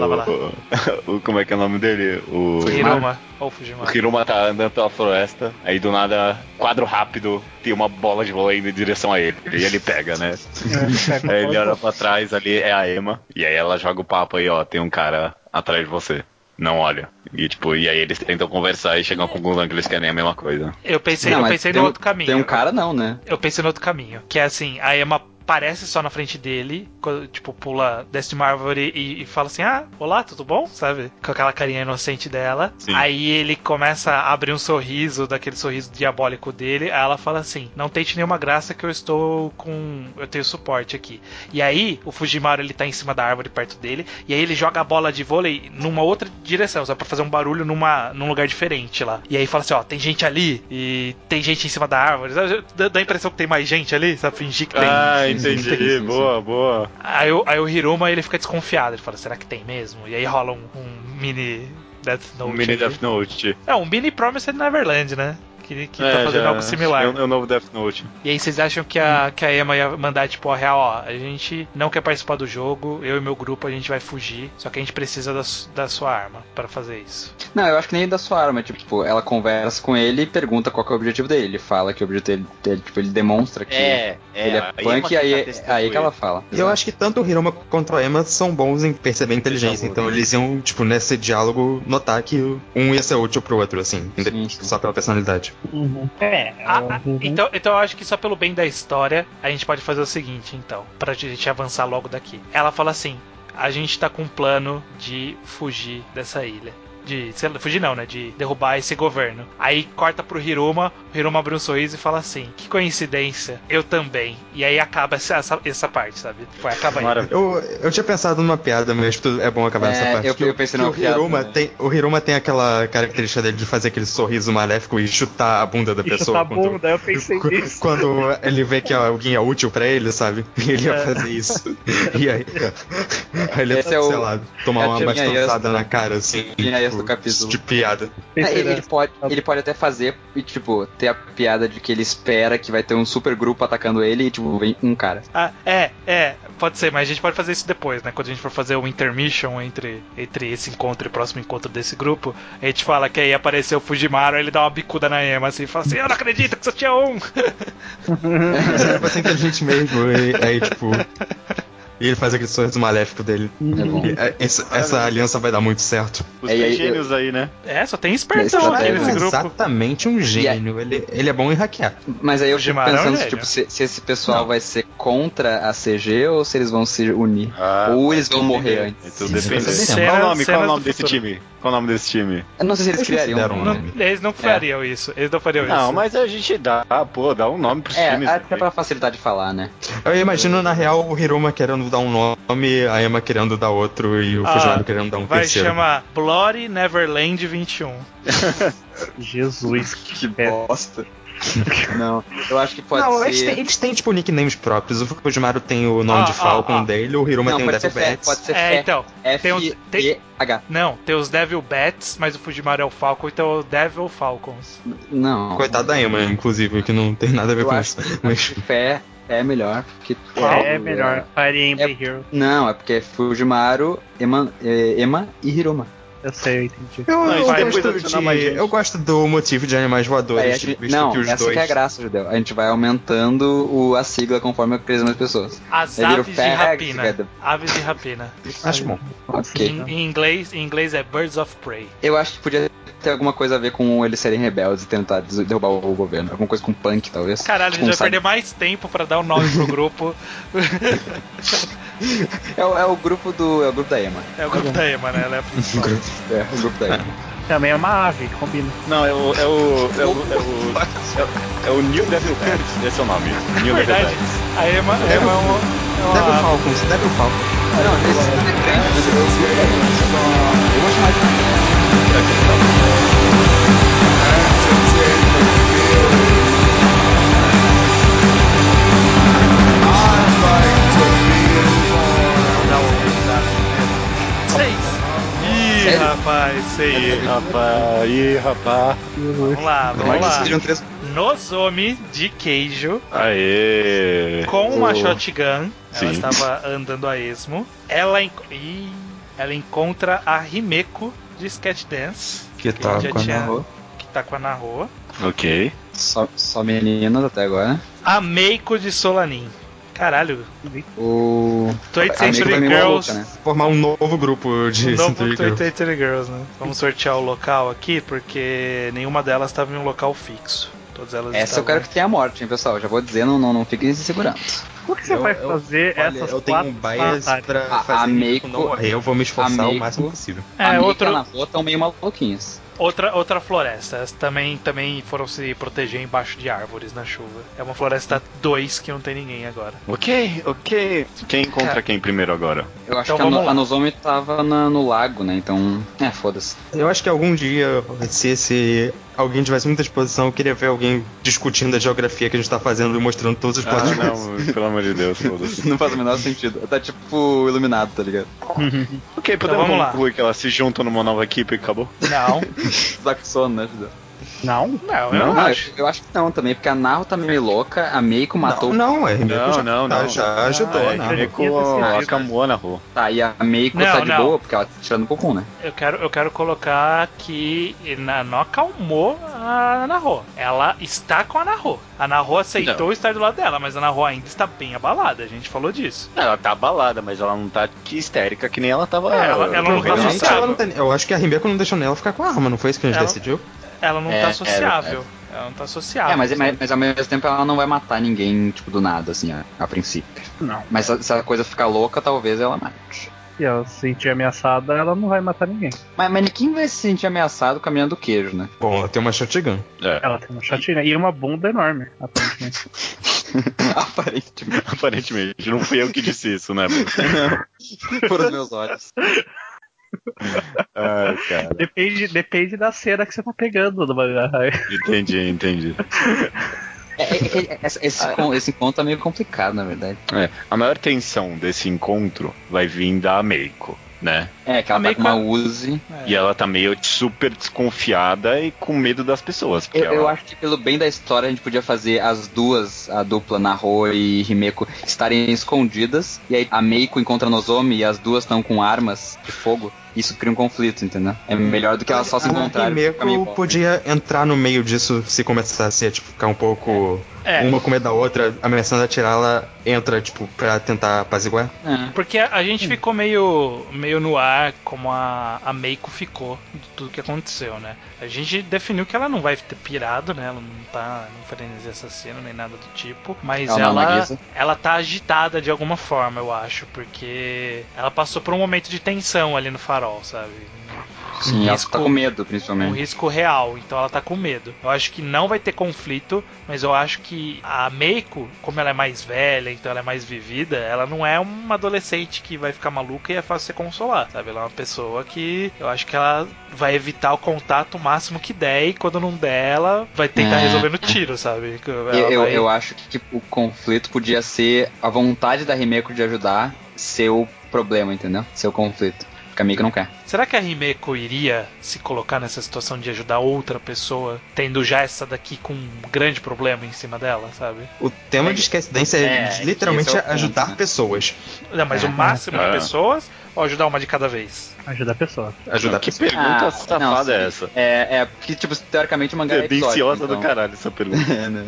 Como é que é o nome dele? O Hiruma. Ou Fujimaru. O Hiruma tá andando pela floresta, aí do nada, quadro rápido, tem uma bola de vôlei indo em direção a ele. E ele pega, né? Aí ele olha pra trás, ali é a Ema, e aí ela joga o papo aí, ó, tem um cara atrás de você. Não olha. E tipo, e aí eles tentam conversar e chegam à conclusão que eles querem a mesma coisa. Eu pensei no outro caminho. Tem um cara não, né? Eu pensei no outro caminho. Que é assim, a Ema aparece só na frente dele, tipo, desce de uma árvore e fala assim, olá, tudo bom? Sabe? Com aquela carinha inocente dela. Sim. Aí ele começa a abrir um sorriso, daquele sorriso diabólico dele. Aí ela fala assim, não tente nenhuma graça que eu tenho suporte aqui. E aí, o Fujimaru, ele tá em cima da árvore perto dele, e aí ele joga a bola de vôlei numa outra direção, sabe? Pra fazer um barulho num lugar diferente lá. E aí fala assim, tem gente ali, e tem gente em cima da árvore. Sabe? Dá a impressão que tem mais gente ali, sabe? Fingir que tem... Entendi, boa. Aí o Hiruma, ele fica desconfiado, ele fala, será que tem mesmo? E aí rola um mini Death Note. Um mini Death Note. Um mini Promised Neverland, né? Que tá fazendo algo similar. É o novo Death Note. E aí vocês acham que a Ema ia mandar, tipo, a real, a gente não quer participar do jogo, eu e meu grupo, a gente vai fugir, só que a gente precisa da sua arma para fazer isso. Não, eu acho que nem da sua arma, tipo, ela conversa com ele e pergunta qual que é o objetivo dele. Ele fala que o objetivo dele, tipo, ele demonstra que ele é punk, e aí que ela fala. Eu acho que tanto o Hiruma quanto a Ema são bons em perceber a inteligência, então eles iam, tipo, nesse diálogo, notar que um ia ser útil pro outro, assim, sim. Só pela personalidade. Uhum. Então eu acho que só pelo bem da história a gente pode fazer o seguinte, então, pra gente avançar logo daqui. Ela fala assim, a gente tá com um plano de fugir dessa ilha. Fugir não, né? De derrubar esse governo. Aí corta pro Hiruma, o Hiruma abre um sorriso e fala assim, que coincidência, eu também. E aí acaba essa parte, sabe? Acaba aí. Eu tinha pensado numa piada, mas é bom acabar nessa parte. Eu pensei numa piada. O Hiruma tem aquela característica dele de fazer aquele sorriso maléfico e chutar a bunda da pessoa. Chutar a bunda, eu pensei nisso. Quando ele vê que alguém é útil pra ele, sabe? Ele ia fazer isso. E aí ele ia, sei lá, tomar uma bastãozada na cara, assim. Do capítulo. De piada. Ele pode até fazer e, tipo, ter a piada de que ele espera que vai ter um super grupo atacando ele e, tipo, vem um cara. Pode ser, mas a gente pode fazer isso depois, né? Quando a gente for fazer o intermission entre esse encontro e o próximo encontro desse grupo, a gente fala que aí apareceu o Fujimaru, ele dá uma bicuda na Ema, assim, e fala assim, eu não acredito que só tinha um! Mas era pra ser inteligente mesmo, aí, tipo... E ele faz aquele sorriso maléfico dele. É bom. Essa aliança vai dar muito certo. Os três gênios aí, né? Só tem espertão aqui nesse É grupo. exatamente um gênio. Ele é bom em hackear. Mas aí eu fico Fujiwara é um pensando, gênio. tipo, se esse pessoal vai ser contra a CG ou se eles vão se unir. Ou eles vão morrer antes. Tudo depende. Cenas- Qual o nome cenas do desse futuro. time? Qual o nome desse time? Eu não sei se eles criariam deram um nome. nome. Eles não fariam isso. Eles não fariam Não, isso. mas a gente dá um nome pros times. Até pra facilitar de falar, né? Eu imagino, na real, o Hiruma querendo dar um nome, a Emma querendo dar outro e o Fujiwara querendo dar um vai terceiro. chamar Bloody Neverland 21. Jesus, Que bosta. Não, eu acho que pode Não, ser... eles têm, tipo, nicknames próprios. O Fujiwara tem o nome de Falcon dele, o Hiruma tem o pode Devil ser Bats. pode ser Então, tem os, F-E-H. não, tem os Devil Bats, mas o Fujimaro é o Falcon, então é o Devil Falcons. Não. Coitado da Emma, inclusive, que não tem nada a ver Eu com acho isso. que Fé é melhor. Porque é melhor. Fire Emblem Hero. Não, é porque é Fujimaru, Emma e Hiruma. Eu sei, eu entendi. Eu gosto do motivo de animais voadores, visto não, que os essa dois... que é a graça, Judeu. A gente vai aumentando a sigla conforme crescem mais pessoas. As Aí vira aves de Fags rapina. Together. Aves de rapina. Acho bom. Ok. Em inglês é Birds of Prey. Eu acho que podia ter alguma coisa a ver com eles serem rebeldes e tentar derrubar o governo. Alguma coisa com punk, talvez. Caralho, a Tipo, gente vai perder mais tempo pra dar um nome pro grupo. É o grupo da Emma. É o grupo da Emma, né? Ela é a principal. É, o grupo da Emma. Também é uma ave, combina. Não, é o New Devil Bats. Esse é o nome. New Devil Verdade. Bats. A Emma é uma Devil Falcons. Não, esse é grande, mas eu vou chamar de Ih, rapaz, sei. Rapaz. Vamos lá. Seriam três... Nozomi de queijo Aê. com uma shotgun. Ela Sim. estava andando a esmo. Ela encontra a Himeko de Sketch Dance. Que tá já com a tinha- Naho. Que tá com a Naho. Ok. Só meninas até agora. A Meiko de Solanin. Caralho. O... 20th a Century Meiko é meio Girls. maluca, né? Formar um novo grupo de O novo Century 20th Girls. Century Girls, né? Vamos sortear o local aqui, porque nenhuma delas estava em um local fixo. Todas elas Essa estavam... eu quero que tenha morte, hein, pessoal. Já vou dizer, não fiquem se segurando. Como que você vai fazer essas eu tenho quatro um bias batalhas? pra A fazer Meiko- não morrer. Eu vou me esforçar a o Meiko- máximo possível. É, a outro... Meiko e a Naho estão meio maluquinhas. Outra floresta. Elas também foram se proteger embaixo de árvores na chuva. É uma floresta 2 que não tem ninguém agora. Ok. Quem encontra quem primeiro agora? Eu acho Então que vamos lá. a Nozomi tava no lago, né? Então, foda-se. Eu acho que algum dia, se alguém tivesse muita disposição, eu queria ver alguém discutindo a geografia que a gente tá fazendo e mostrando todos os planos. não, pelo amor de Deus, foda-se. Não faz o menor sentido. Tá tipo iluminado, tá ligado? Ok, podemos vamos lá. concluir que elas se juntam numa nova equipe e acabou? Não. Tá com sono, né, Judeu? Não? Não, eu não acho. Eu acho que não também, porque a Naho tá meio louca, a Meiko matou. Não, a Himeko Não. já ajudou, É, né? Himeko acamou na rua. Tá, e a Meiko Não, tá de não. boa, porque ela tá tirando cocô, né? Eu quero colocar que não acalmou a Naho. Ela está com a Naho. A Naho aceitou estar do lado dela, mas a Naho ainda está bem abalada. A gente falou disso. Ela tá abalada, mas ela não tá histérica que nem ela tava. Ela não tá Provavelmente associável. ela não tem- Eu acho que a Himeko não deixou nela ficar com a arma, não foi isso que a gente Ela- decidiu? Ela não tá sociável. Ela não tá sociável. Mas ao mesmo tempo ela não vai matar ninguém, tipo, do nada, assim, a princípio. Não. Mas se a coisa ficar louca, talvez ela mate. Se ela se sentir ameaçada, ela não vai matar ninguém. Mas quem vai se sentir ameaçado caminhando do queijo, né? Bom, ela tem uma shotgun. Ela tem uma chatina e uma bunda enorme, aparentemente. Aparentemente. Aparentemente, não fui eu que disse isso, né, Bruno? Por os meus olhos. Ai, cara. Depende da cena que você tá pegando do mangá. Entendi. Esse encontro é meio complicado, na verdade. A maior tensão desse encontro vai vir da Meiko, né? Que ela tá com uma Uzi. E ela tá meio super desconfiada e com medo das pessoas. porque Eu ela- acho que pelo bem da história a gente podia fazer as duas, a dupla Naho e Himeko, estarem escondidas. E aí a Meiko encontra a Nozomi e as duas estão com armas de fogo. isso cria um conflito, entendeu? É melhor do que elas só se encontrarem. A Himeko podia entrar no meio disso se começasse a ficar um pouco uma com medo da outra, ameaçando atirar, ela entra, pra tentar apaziguar. Porque a gente ficou meio no ar como a Meiko ficou de tudo que aconteceu, né? A gente definiu que ela não vai ter pirado, né? Ela não tá no frenesi assassino nem nada do tipo, mas ela tá agitada de alguma forma, eu acho, porque ela passou por um momento de tensão ali no farol, sabe? Sim, ela tá com medo, principalmente. Um risco real, então ela tá com medo. Eu acho que não vai ter conflito, mas eu acho que a Meiko, como ela é mais velha, então ela é mais vivida, ela não é uma adolescente que vai ficar maluca e é fácil você consolar, sabe? Ela é uma pessoa que eu acho que ela vai evitar o contato o máximo que der e quando não der, ela vai tentar resolver no tiro, sabe? Eu acho que o conflito podia ser a vontade da Himeko de ajudar ser o problema, entendeu? Ser o conflito. Porque a Meiko não quer. Será que a Himeko iria se colocar nessa situação de ajudar outra pessoa, tendo já essa daqui com um grande problema em cima dela, sabe? O tema de esquecidência é literalmente ajudar pessoas. Não, mas o máximo de pessoas ou ajudar uma de cada vez? Ajudar a pessoa. Que pergunta safada é essa? Porque, teoricamente o mangá é tendenciosa do caralho essa pergunta.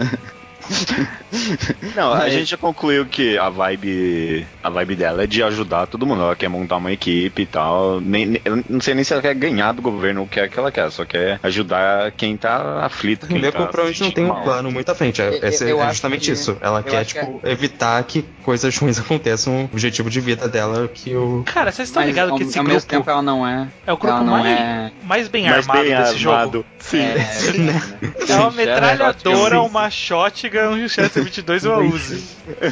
Não, a gente já concluiu que a vibe dela é de ajudar todo mundo. Ela quer montar uma equipe e tal. Eu não sei nem se ela quer ganhar do governo ou o que é que ela quer. Só quer ajudar quem tá aflito. A Himeko provavelmente não tem um plano muito à frente. É justamente isso. Ela quer, evitar que coisas ruins aconteçam. O objetivo de vida dela que o... Cara, vocês estão ligados que esse ao grupo... mesmo tempo ela não é... É o grupo mais bem armado desse jogo. Sim. É uma metralhadora, uma shotgun, um Chester 22 e uma Uzi.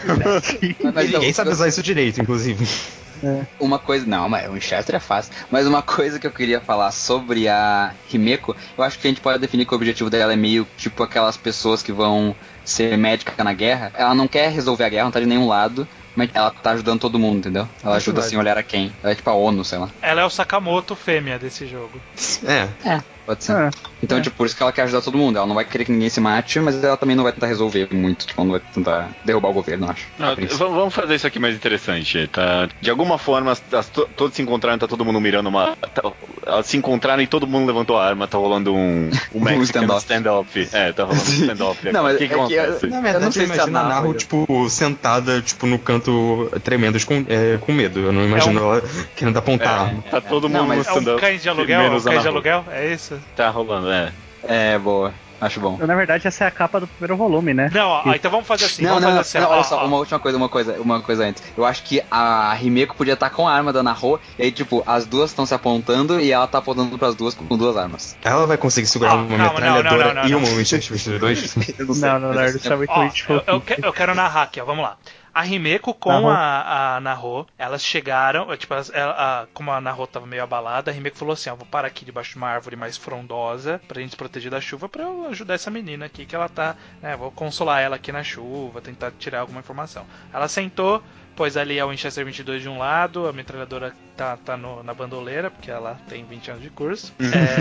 Ninguém sabe usar isso direito, inclusive. Uma coisa... Não, mas o Winchester é fácil. Mas uma coisa que eu queria falar sobre a Himeko, eu acho que a gente pode definir que o objetivo dela é meio tipo aquelas pessoas que vão ser médica na guerra. Ela não quer resolver a guerra, não tá de nenhum lado, mas ela tá ajudando todo mundo, entendeu? Ela ajuda sem olhar a quem. Ela é tipo a ONU, sei lá. Ela é o Sakamoto fêmea desse jogo. Pode ser. Então, por isso que ela quer ajudar todo mundo. Ela não vai querer que ninguém se mate, mas ela também não vai tentar resolver muito. Ela não vai tentar derrubar o governo, acho. Vamos fazer isso aqui mais interessante. Tá? De alguma forma, todos se encontraram, tá todo mundo mirando uma... Elas se encontraram e todo mundo levantou a arma. Tá rolando um Mexican standoff. Tá rolando um standoff. Não, mas o que acontece? Na verdade, eu imagino a Naru, sentada, no canto, tremendo, com medo. Eu não imagino ela querendo apontar a arma. Tá todo mundo no stand-up. É um cães de aluguel? É isso? Tá rolando, boa. Acho bom. Na verdade, essa é a capa do primeiro volume, né? Não, então vamos fazer assim. Olha só, uma última coisa antes. Eu acho que a Himeko podia estar com a arma da Naru, e aí, as duas estão se apontando e ela tá apontando pras duas com duas armas. Ela vai conseguir segurar uma metralhadora e uma Winchester 22? Não, isso é muito difícil. Eu quero narrar aqui, ó, vamos lá. A Himeko com a Naru, elas chegaram, como a Naru tava meio abalada, a Himeko falou assim, vou parar aqui debaixo de uma árvore mais frondosa pra gente se proteger da chuva, pra eu ajudar essa menina aqui, que ela tá, vou consolar ela aqui na chuva, tentar tirar alguma informação. Ela sentou, pôs ali a Winchester 22 de um lado, a metralhadora tá na bandoleira, porque ela tem 20 anos de curso.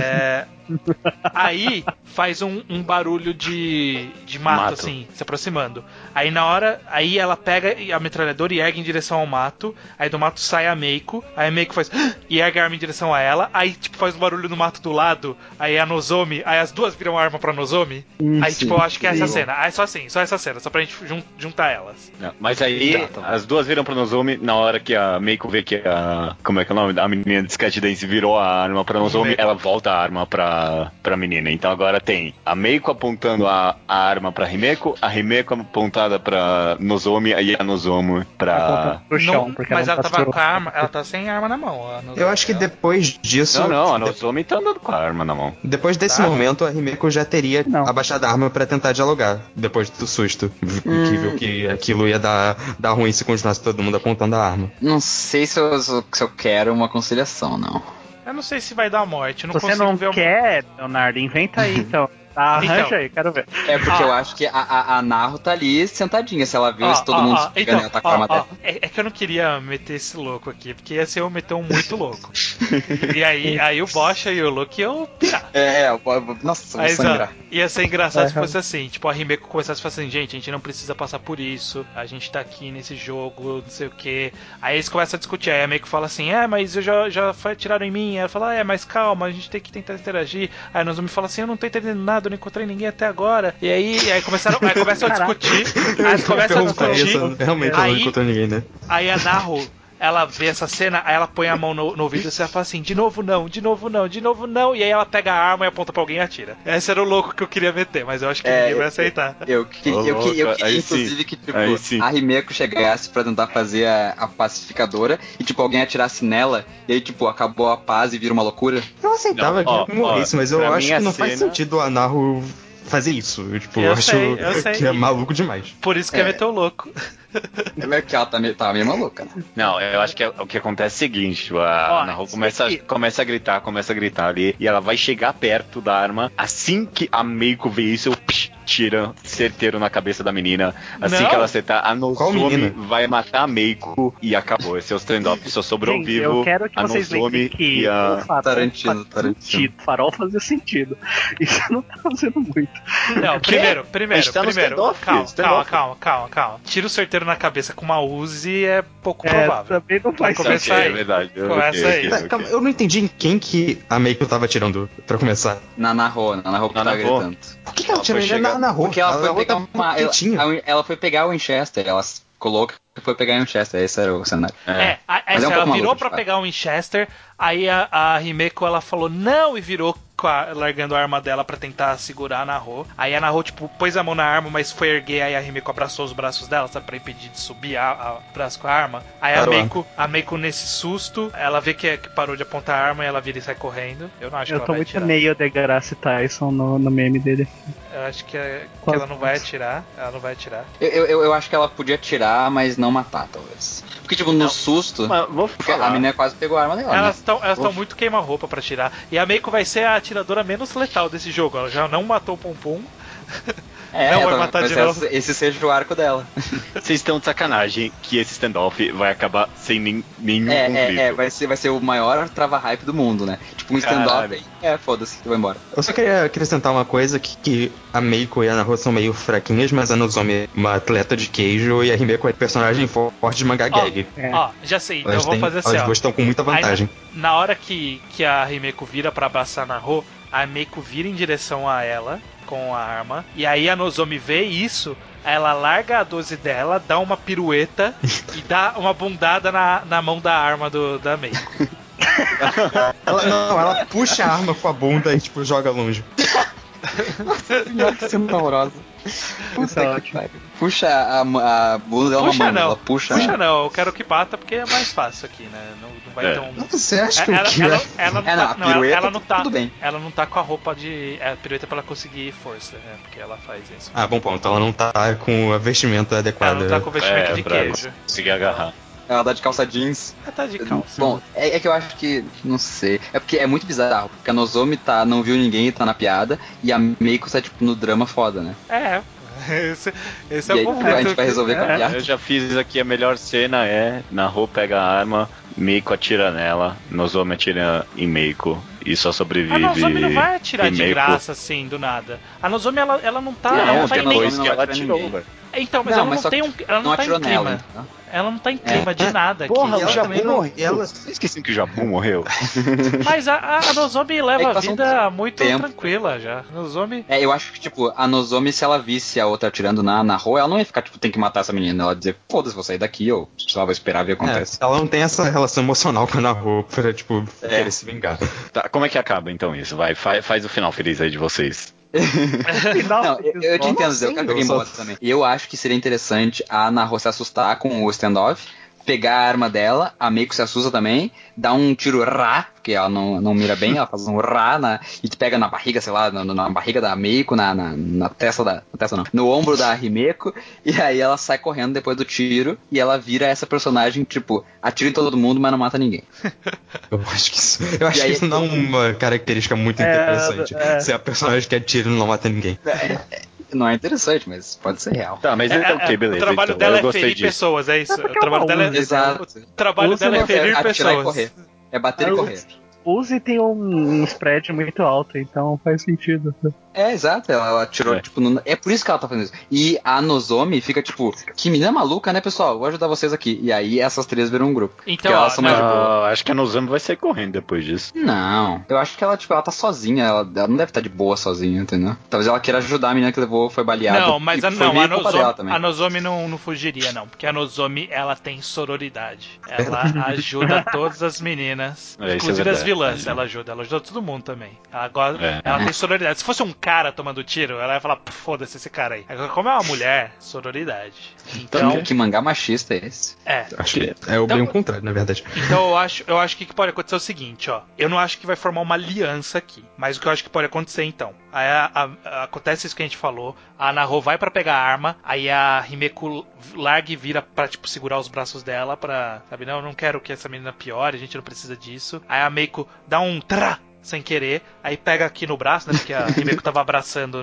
Aí faz um barulho de mato, assim, se aproximando. Aí na hora, ela pega a metralhadora e ergue em direção ao mato. Aí do mato sai a Meiko. Aí a Meiko faz e ergue a arma em direção a ela. Aí faz um barulho no mato do lado. Aí a Nozomi, aí as duas viram a arma pra Nozomi. Aí eu acho que é essa cena. Aí só essa cena, só pra gente juntar elas. Não, mas aí as duas viram pra Nozomi na hora que a Meiko vê que a... Como é que é o nome? A menina de Sketch Dance virou a arma pra Nozomi, ela volta a arma pra menina. Então agora tem a Meiko apontando a arma pra Himeko, a Himeko apontada pra Nozomi e a Nozomi pra... Pro chão, mas ela tava com a arma, ela tá sem arma na mão. Eu acho que depois disso... Não, a Nozomi tá andando com a arma na mão. Depois desse momento, a Himeko já teria abaixado a arma pra tentar dialogar, depois do susto. Que viu que aquilo ia dar ruim se continuasse todo mundo apontando a arma. Não sei se eu quero uma conciliação, não. Eu não sei se vai dar morte. Se você não quer, Leonardo, inventa aí então. Arranja Então. aí, quero ver. É porque eu acho que a Naru tá ali sentadinha. Se ela viu isso, todo mundo se pegando e ela tá com a arma dela. É que eu não queria meter esse louco aqui, porque ia ser eu meter um muito louco. E aí o Bocha e o Luke iam pirar. Nossa, vou Mas, sangrar. ia ser engraçado se fosse assim, tipo, a Himeko começasse a falar assim, gente, a gente não precisa passar por isso, a gente tá aqui nesse jogo, não sei o que. Aí eles começam a discutir, aí a Meiko fala assim, mas eu já tiraram em mim. Aí ela fala, mas calma, a gente tem que tentar interagir. Aí a Nozomi fala assim, eu não tô entendendo nada, eu não encontrei ninguém até agora. E aí começam a discutir. Aí começam a discutir. Realmente ela não encontrou ninguém, né? Aí a Naru, ela vê essa cena, aí ela põe a mão no ouvido e ela fala assim, de novo não, de novo não, de novo não. E aí ela pega a arma e aponta pra alguém e atira. Esse era o louco que eu queria meter, mas eu acho que ninguém vai aceitar. Eu queria, inclusive, que tipo, a Himeko chegasse pra tentar fazer a pacificadora e, tipo, alguém atirasse nela e aí, tipo, acabou a paz e vira uma loucura. Eu aceitava que morresse, mas eu acho que não faz cena... sentido a Naru fazer isso. Eu acho sei. que é maluco demais. Por isso que é meter o louco. É que ela tá meio maluca, né? Não, eu acho que o que acontece é o seguinte, a Naru começa a gritar ali, e ela vai chegar perto da arma, assim que a Meiko vê isso, tira certeiro na cabeça da menina, assim que ela acertar, a Nozomi vai matar a Meiko e acabou, esse é o stand-up, só sobrou Gente, vivo eu quero que a vocês Nozomi lembrem que e a... o farol Tarantino. Farol fazia sentido. Isso não tá fazendo muito. Não, primeiro, tá no stand-off, calma. Tira o certeiro na cabeça com uma Uzi é pouco provável. Também não faz Vamos sentido. começar aí. É verdade. Começa aí. Calma, eu não entendi em quem que a Meiko tava atirando pra começar. Na Naru que tava gritando. Por que ela tirou ele na Naru? Porque ela foi pegar ela foi pegar o Winchester, ela colocou que foi pegar o Winchester, esse era o cenário. Ela virou pra pegar o Winchester, aí a Himeko ela falou não e virou largando a arma dela pra tentar segurar a Naru. Aí a Naru, tipo, pôs a mão na arma, mas foi erguer, aí a Himeko abraçou os braços dela, sabe, pra impedir de subir o braço com a arma. Aí a Meiko, nesse susto, ela vê que parou de apontar a arma e ela vira e sai correndo. Eu não acho que ela vai atirar. Eu tô muito meio Degrasse Tyson no meme dele. Eu acho que ela não vai atirar. Ela não vai atirar. Eu acho que ela podia atirar, mas não matar, talvez. Porque, tipo, no susto, a menina quase pegou a arma dela. Elas estão muito queima-roupa pra atirar. E a Meiko vai ser a atiradora menos letal desse jogo. Ela já não matou o Pum Pum. Não vai matar de novo. Esse seja o arco dela. Vocês estão de sacanagem que esse standoff vai acabar sem nenhum conflito. Vai ser o maior trava-hype do mundo, né? Tipo, um standoff. Foda-se, eu vou embora. Eu só queria acrescentar uma coisa, que a Meiko e a Naru são meio fraquinhas, mas a Nozomi é uma atleta de queijo e a Himeko é personagem forte de mangá gag. Já sei, então eu vou fazer assim, As duas estão com muita vantagem. Aí, na hora que a Himeko vira pra abraçar a Naru, a Meiko vira em direção a ela com a arma, e aí a Nozomi vê isso, ela larga a 12 dela, dá uma pirueta e dá uma bundada na mão da arma da Meiko. Ela puxa a arma com a bunda e tipo joga longe. Nossa, que cena horrorosa. Puxa a bunda dela uma mão. Puxa não, eu quero que bata porque é mais fácil aqui, né? Não vai ter um. Você acha que ela não tá. Tudo bem. Ela não tá com a roupa de pirueta pra ela conseguir força, né? Porque ela faz isso. Bom ponto. Ela não tá com a vestimenta adequada. Ela não tá com o vestimento de queijo. Conseguir agarrar. Ela tá de calça jeans. Ela tá de calça. Bom, é que eu acho que. Não sei. É porque é muito bizarro. Porque a Nozomi não viu ninguém e tá na piada. E a Meiko tá, tipo, no drama foda, né? Esse é o conflito. A gente vai resolver com a piada. Eu já fiz aqui, a melhor cena Naru pega a arma, Meiko atira nela, Nozomi atira em Meiko e só sobrevive. A Nozomi não vai atirar de Meiko. graça assim, do nada. A Nozomi, ela não tá. Não, tá depois que ela atirou, velho. Então, mas ela não tem ela não tá em clima. Nela, ela não tá em clima de nada aqui. Porra, o Jabu morreu. Vocês esquecem que o Jabu morreu? Mas a Nozomi leva a vida muito tempo. tranquila já. Nozomi... eu acho que, tipo, a Nozomi, se ela visse a outra atirando na Naru, ela não ia ficar, tipo, tem que matar essa menina. Ela ia dizer, foda-se, vou sair daqui, ou sei lá, vou esperar ver o que acontece. Ela não tem essa relação emocional com a Naru pra, tipo, querer se vingar. Tá, como é que acaba então isso? Vai, faz o final feliz aí de vocês. Não, eu te entendo, eu quero que alguém bota também. E eu acho que seria interessante a Naru se assustar com o standoff, pegar a arma dela, a Meiko se assusta também, dá um tiro rá, porque ela não mira bem, ela faz um rá e te pega na barriga, sei lá, na barriga da Meiko, na testa não, no ombro da Himeko, e aí ela sai correndo depois do tiro, e ela vira essa personagem, tipo, atira em todo mundo, mas não mata ninguém. Eu acho que isso não é uma característica muito interessante. Ser a personagem que atira e não mata ninguém. Não é interessante, mas pode ser real. Tá, mas ok, beleza. O trabalho então, dela eu é gostei ferir disso. pessoas, é isso. O trabalho dela é... Exato. O trabalho dela é ferir atirar pessoas. e correr. É bater e correr. Uzi tem um spread muito alto, então faz sentido. É, exato, ela atirou, tipo, é por isso que ela tá fazendo isso. E a Nozomi fica, tipo, que menina maluca, né, pessoal? Vou ajudar vocês aqui. E aí essas três viram um grupo. Então, elas são mais de boa. Acho que a Nozomi vai sair correndo depois disso. Não, eu acho que ela, tipo, ela tá sozinha, ela não deve estar de boa sozinha, entendeu? Talvez ela queira ajudar a menina que foi baleada. Não, mas a Nozomi, a Nozomi não fugiria, não. Porque a Nozomi, ela tem sororidade. Ela ajuda todas as meninas, inclusive as vilãs, ela ajuda todo mundo também. Ela tem sororidade. Se fosse um cara tomando tiro, ela ia falar, foda-se esse cara aí. Agora, como é uma mulher, sororidade. Então, que mangá machista é esse? Acho que é bem o contrário, na verdade. Então eu acho que pode acontecer é o seguinte, ó. Eu não acho que vai formar uma aliança aqui. Mas o que eu acho que pode acontecer, então. Aí acontece isso que a gente falou. A Naho vai pra pegar a arma. Aí a Himeko larga e vira pra, tipo, segurar os braços dela pra... Sabe, não, eu não quero que essa menina piore. A gente não precisa disso. Aí a Meiko dá um trá sem querer, aí pega aqui no braço, né? Porque a Himeko tava abraçando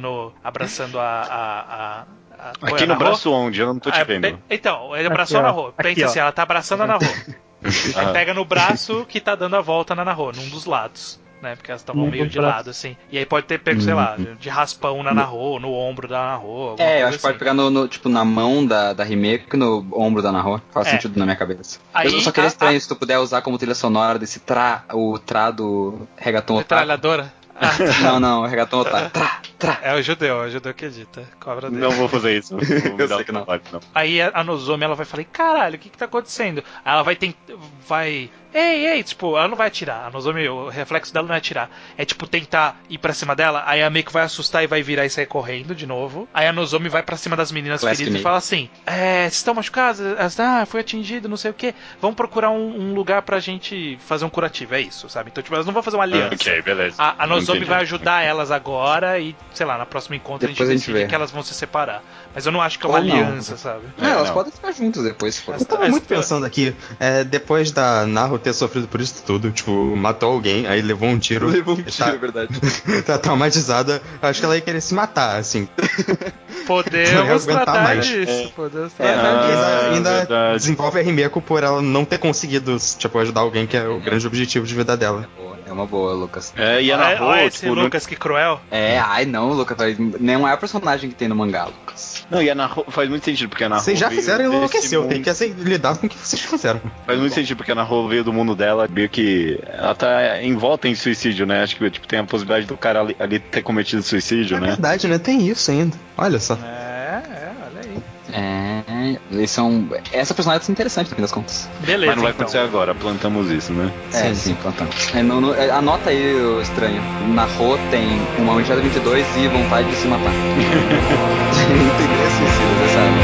a aqui no braço onde? Eu não tô te vendo. Então, ele abraçou a Naho. Pensa assim, ela tá abraçando a Naho. Aí pega no braço que tá dando a volta na Naho, num dos lados. Né, porque elas estavam meio de lado, assim. E aí pode ter pego, sei lá, de raspão na Naho, no ombro da Naho. Eu acho que pode pegar tipo, na mão da Himeko e no ombro da Naho. Faz sentido na minha cabeça. Aí, eu só queria estranho se tu puder usar como trilha sonora desse o do reggaeton otaku. Metralhadora? Não, o reggaeton otaku. É o judeu que edita. Cobra dele. Não vou fazer isso. Eu sei que não. Aí a Nozomi, ela vai falar, caralho, o que tá acontecendo? Aí ela vai ei, tipo, ela não vai atirar. A Nozomi, o reflexo dela não é atirar. É tipo tentar ir pra cima dela, aí a Meiko vai assustar e vai virar e sair correndo de novo. Aí a Nozomi vai pra cima das meninas feridas e fala assim: vocês estão machucadas? Foi atingido, não sei o que. Vamos procurar um lugar pra gente fazer um curativo. É isso, sabe? Então, tipo, elas não vão fazer uma aliança. Ok, beleza. A Nozomi vai ajudar elas agora e, sei lá, na próxima encontro depois a gente decide que elas vão se separar. Mas eu não acho que é uma aliança, sabe? Elas podem ficar juntas depois. Eu tava muito pensando aqui, depois da Naho ter sofrido por isso tudo, tipo, matou alguém, aí levou um tiro. É verdade. Tá traumatizada, acho que ela ia querer se matar, assim. Podemos tratar disso. Podemos tratar disso. Ainda desenvolve a Himeko por ela não ter conseguido, tipo, ajudar alguém que é o grande objetivo de vida dela. É uma boa, Lucas. E a Naho, olha esse Lucas, que cruel. Não, Lucas, não é a personagem que tem no mangá, Lucas. Não, e a Naho faz muito sentido, porque a Naho vocês já fizeram e enlouqueceu, mundo... tem que lidar com o que vocês fizeram. Faz muito sentido, porque a Naho veio do mundo dela, meio que ela tá envolta em suicídio, né? Acho que tipo, tem a possibilidade do cara ali ter cometido suicídio, né? É verdade, né? Tem isso ainda. Olha só. Olha aí. Eles são... Essa personagem é interessante, no fim das contas. Beleza, mas não vai acontecer agora, plantamos isso, né? Sim, plantamos. Anota aí, o estranho. Naho tem uma unidade 22 e vontade de se matar. Entender suicídio, você sabe.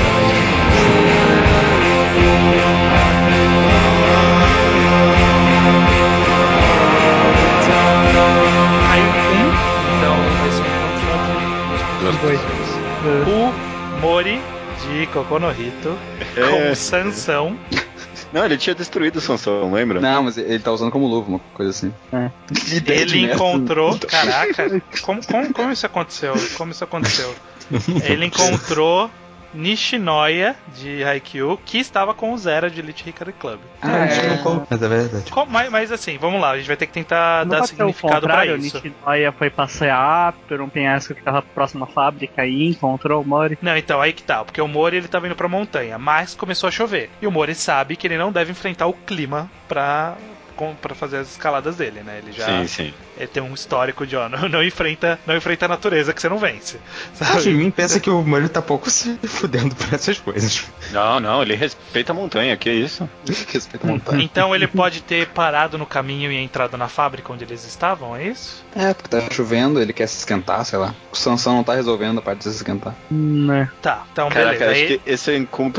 Então, esse é um ponto o Mori de Koku no Hito com Sansão. Não, ele tinha destruído o Sansão, lembra? Não, mas ele tá usando como luva, uma coisa assim. Ele encontrou... Caraca, como isso aconteceu? Ele encontrou Nishinoya de Haikyuu, que estava com o Zera de Elite Hikari Club. Mas é verdade. Mas assim, vamos lá, a gente vai ter que tentar dar significado pra isso. Nishinoya foi passear por um penhasco que estava próximo à fábrica e encontrou o Mori. Não, então, aí que tá, porque o Mori ele tava indo pra montanha, mas começou a chover. E o Mori sabe que ele não deve enfrentar o clima pra fazer as escaladas dele, né? Ele já sim. Ele tem um histórico de não enfrenta a natureza que você não vence. Sabe? De mim pensa que o Mori tá pouco se fudendo por essas coisas. Não, ele respeita a montanha, que isso? Respeita a montanha. Então ele pode ter parado no caminho e entrado na fábrica onde eles estavam, é isso? Porque tá chovendo, ele quer se esquentar, sei lá. O Sansão não tá resolvendo a parte de se esquentar. Né. Tá, então Caraca, beleza. acho que esse encontro,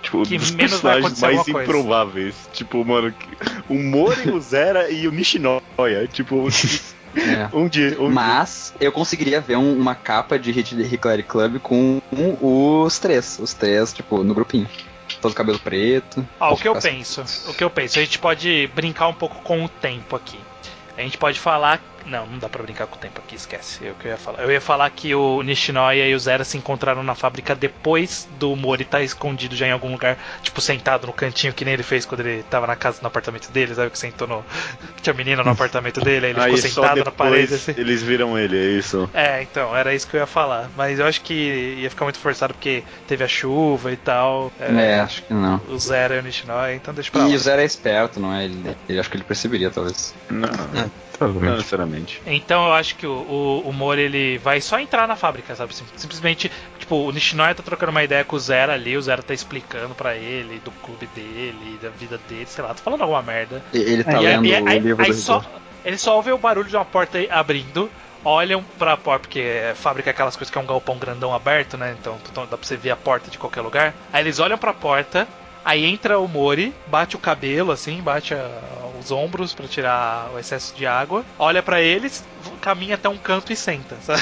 Tipo, que dos menos vai personagens acontecer mais alguma coisa. improváveis. Tipo, mano, o Mori, o Zera e o Nishinoya. Tipo, um dia. Mas eu conseguiria ver uma capa de Hickory Club com os três, tipo, no grupinho. Todo cabelo preto. O que eu penso, a gente pode brincar um pouco com o tempo aqui. A gente pode falar... Não dá pra brincar com o tempo aqui, esquece. É o que eu ia falar. Eu ia falar que o Nishinoya e o Zera se encontraram na fábrica depois do Mori estar escondido já em algum lugar, tipo, sentado no cantinho, que nem ele fez quando ele tava no apartamento dele, sabe? Que sentou no... Tinha menina no apartamento dele, aí ele ficou sentado na parede, assim. Eles viram ele, é isso. Então, era isso que eu ia falar. Mas eu acho que ia ficar muito forçado porque teve a chuva e tal. Acho que não. O Zera e o Nishinoya, então deixa pra lá. E o Zera é esperto, não é? Ele acho que ele perceberia, talvez. Não necessariamente. Então eu acho que o Mori, ele vai só entrar na fábrica, sabe? Simplesmente, tipo, o Nishinoya tá trocando uma ideia com o Zera ali, o Zera tá explicando pra ele do clube dele, da vida dele, sei lá, tô falando alguma merda. Ele tá lendo o livro do ele só ouve o barulho de uma porta abrindo, olham pra porta, porque fábrica é aquelas coisas que é um galpão grandão aberto, né? Então dá pra você ver a porta de qualquer lugar. Aí eles olham pra porta. Aí entra o Mori, bate o cabelo assim, bate os ombros pra tirar o excesso de água, olha pra eles, caminha até um canto e senta, sabe?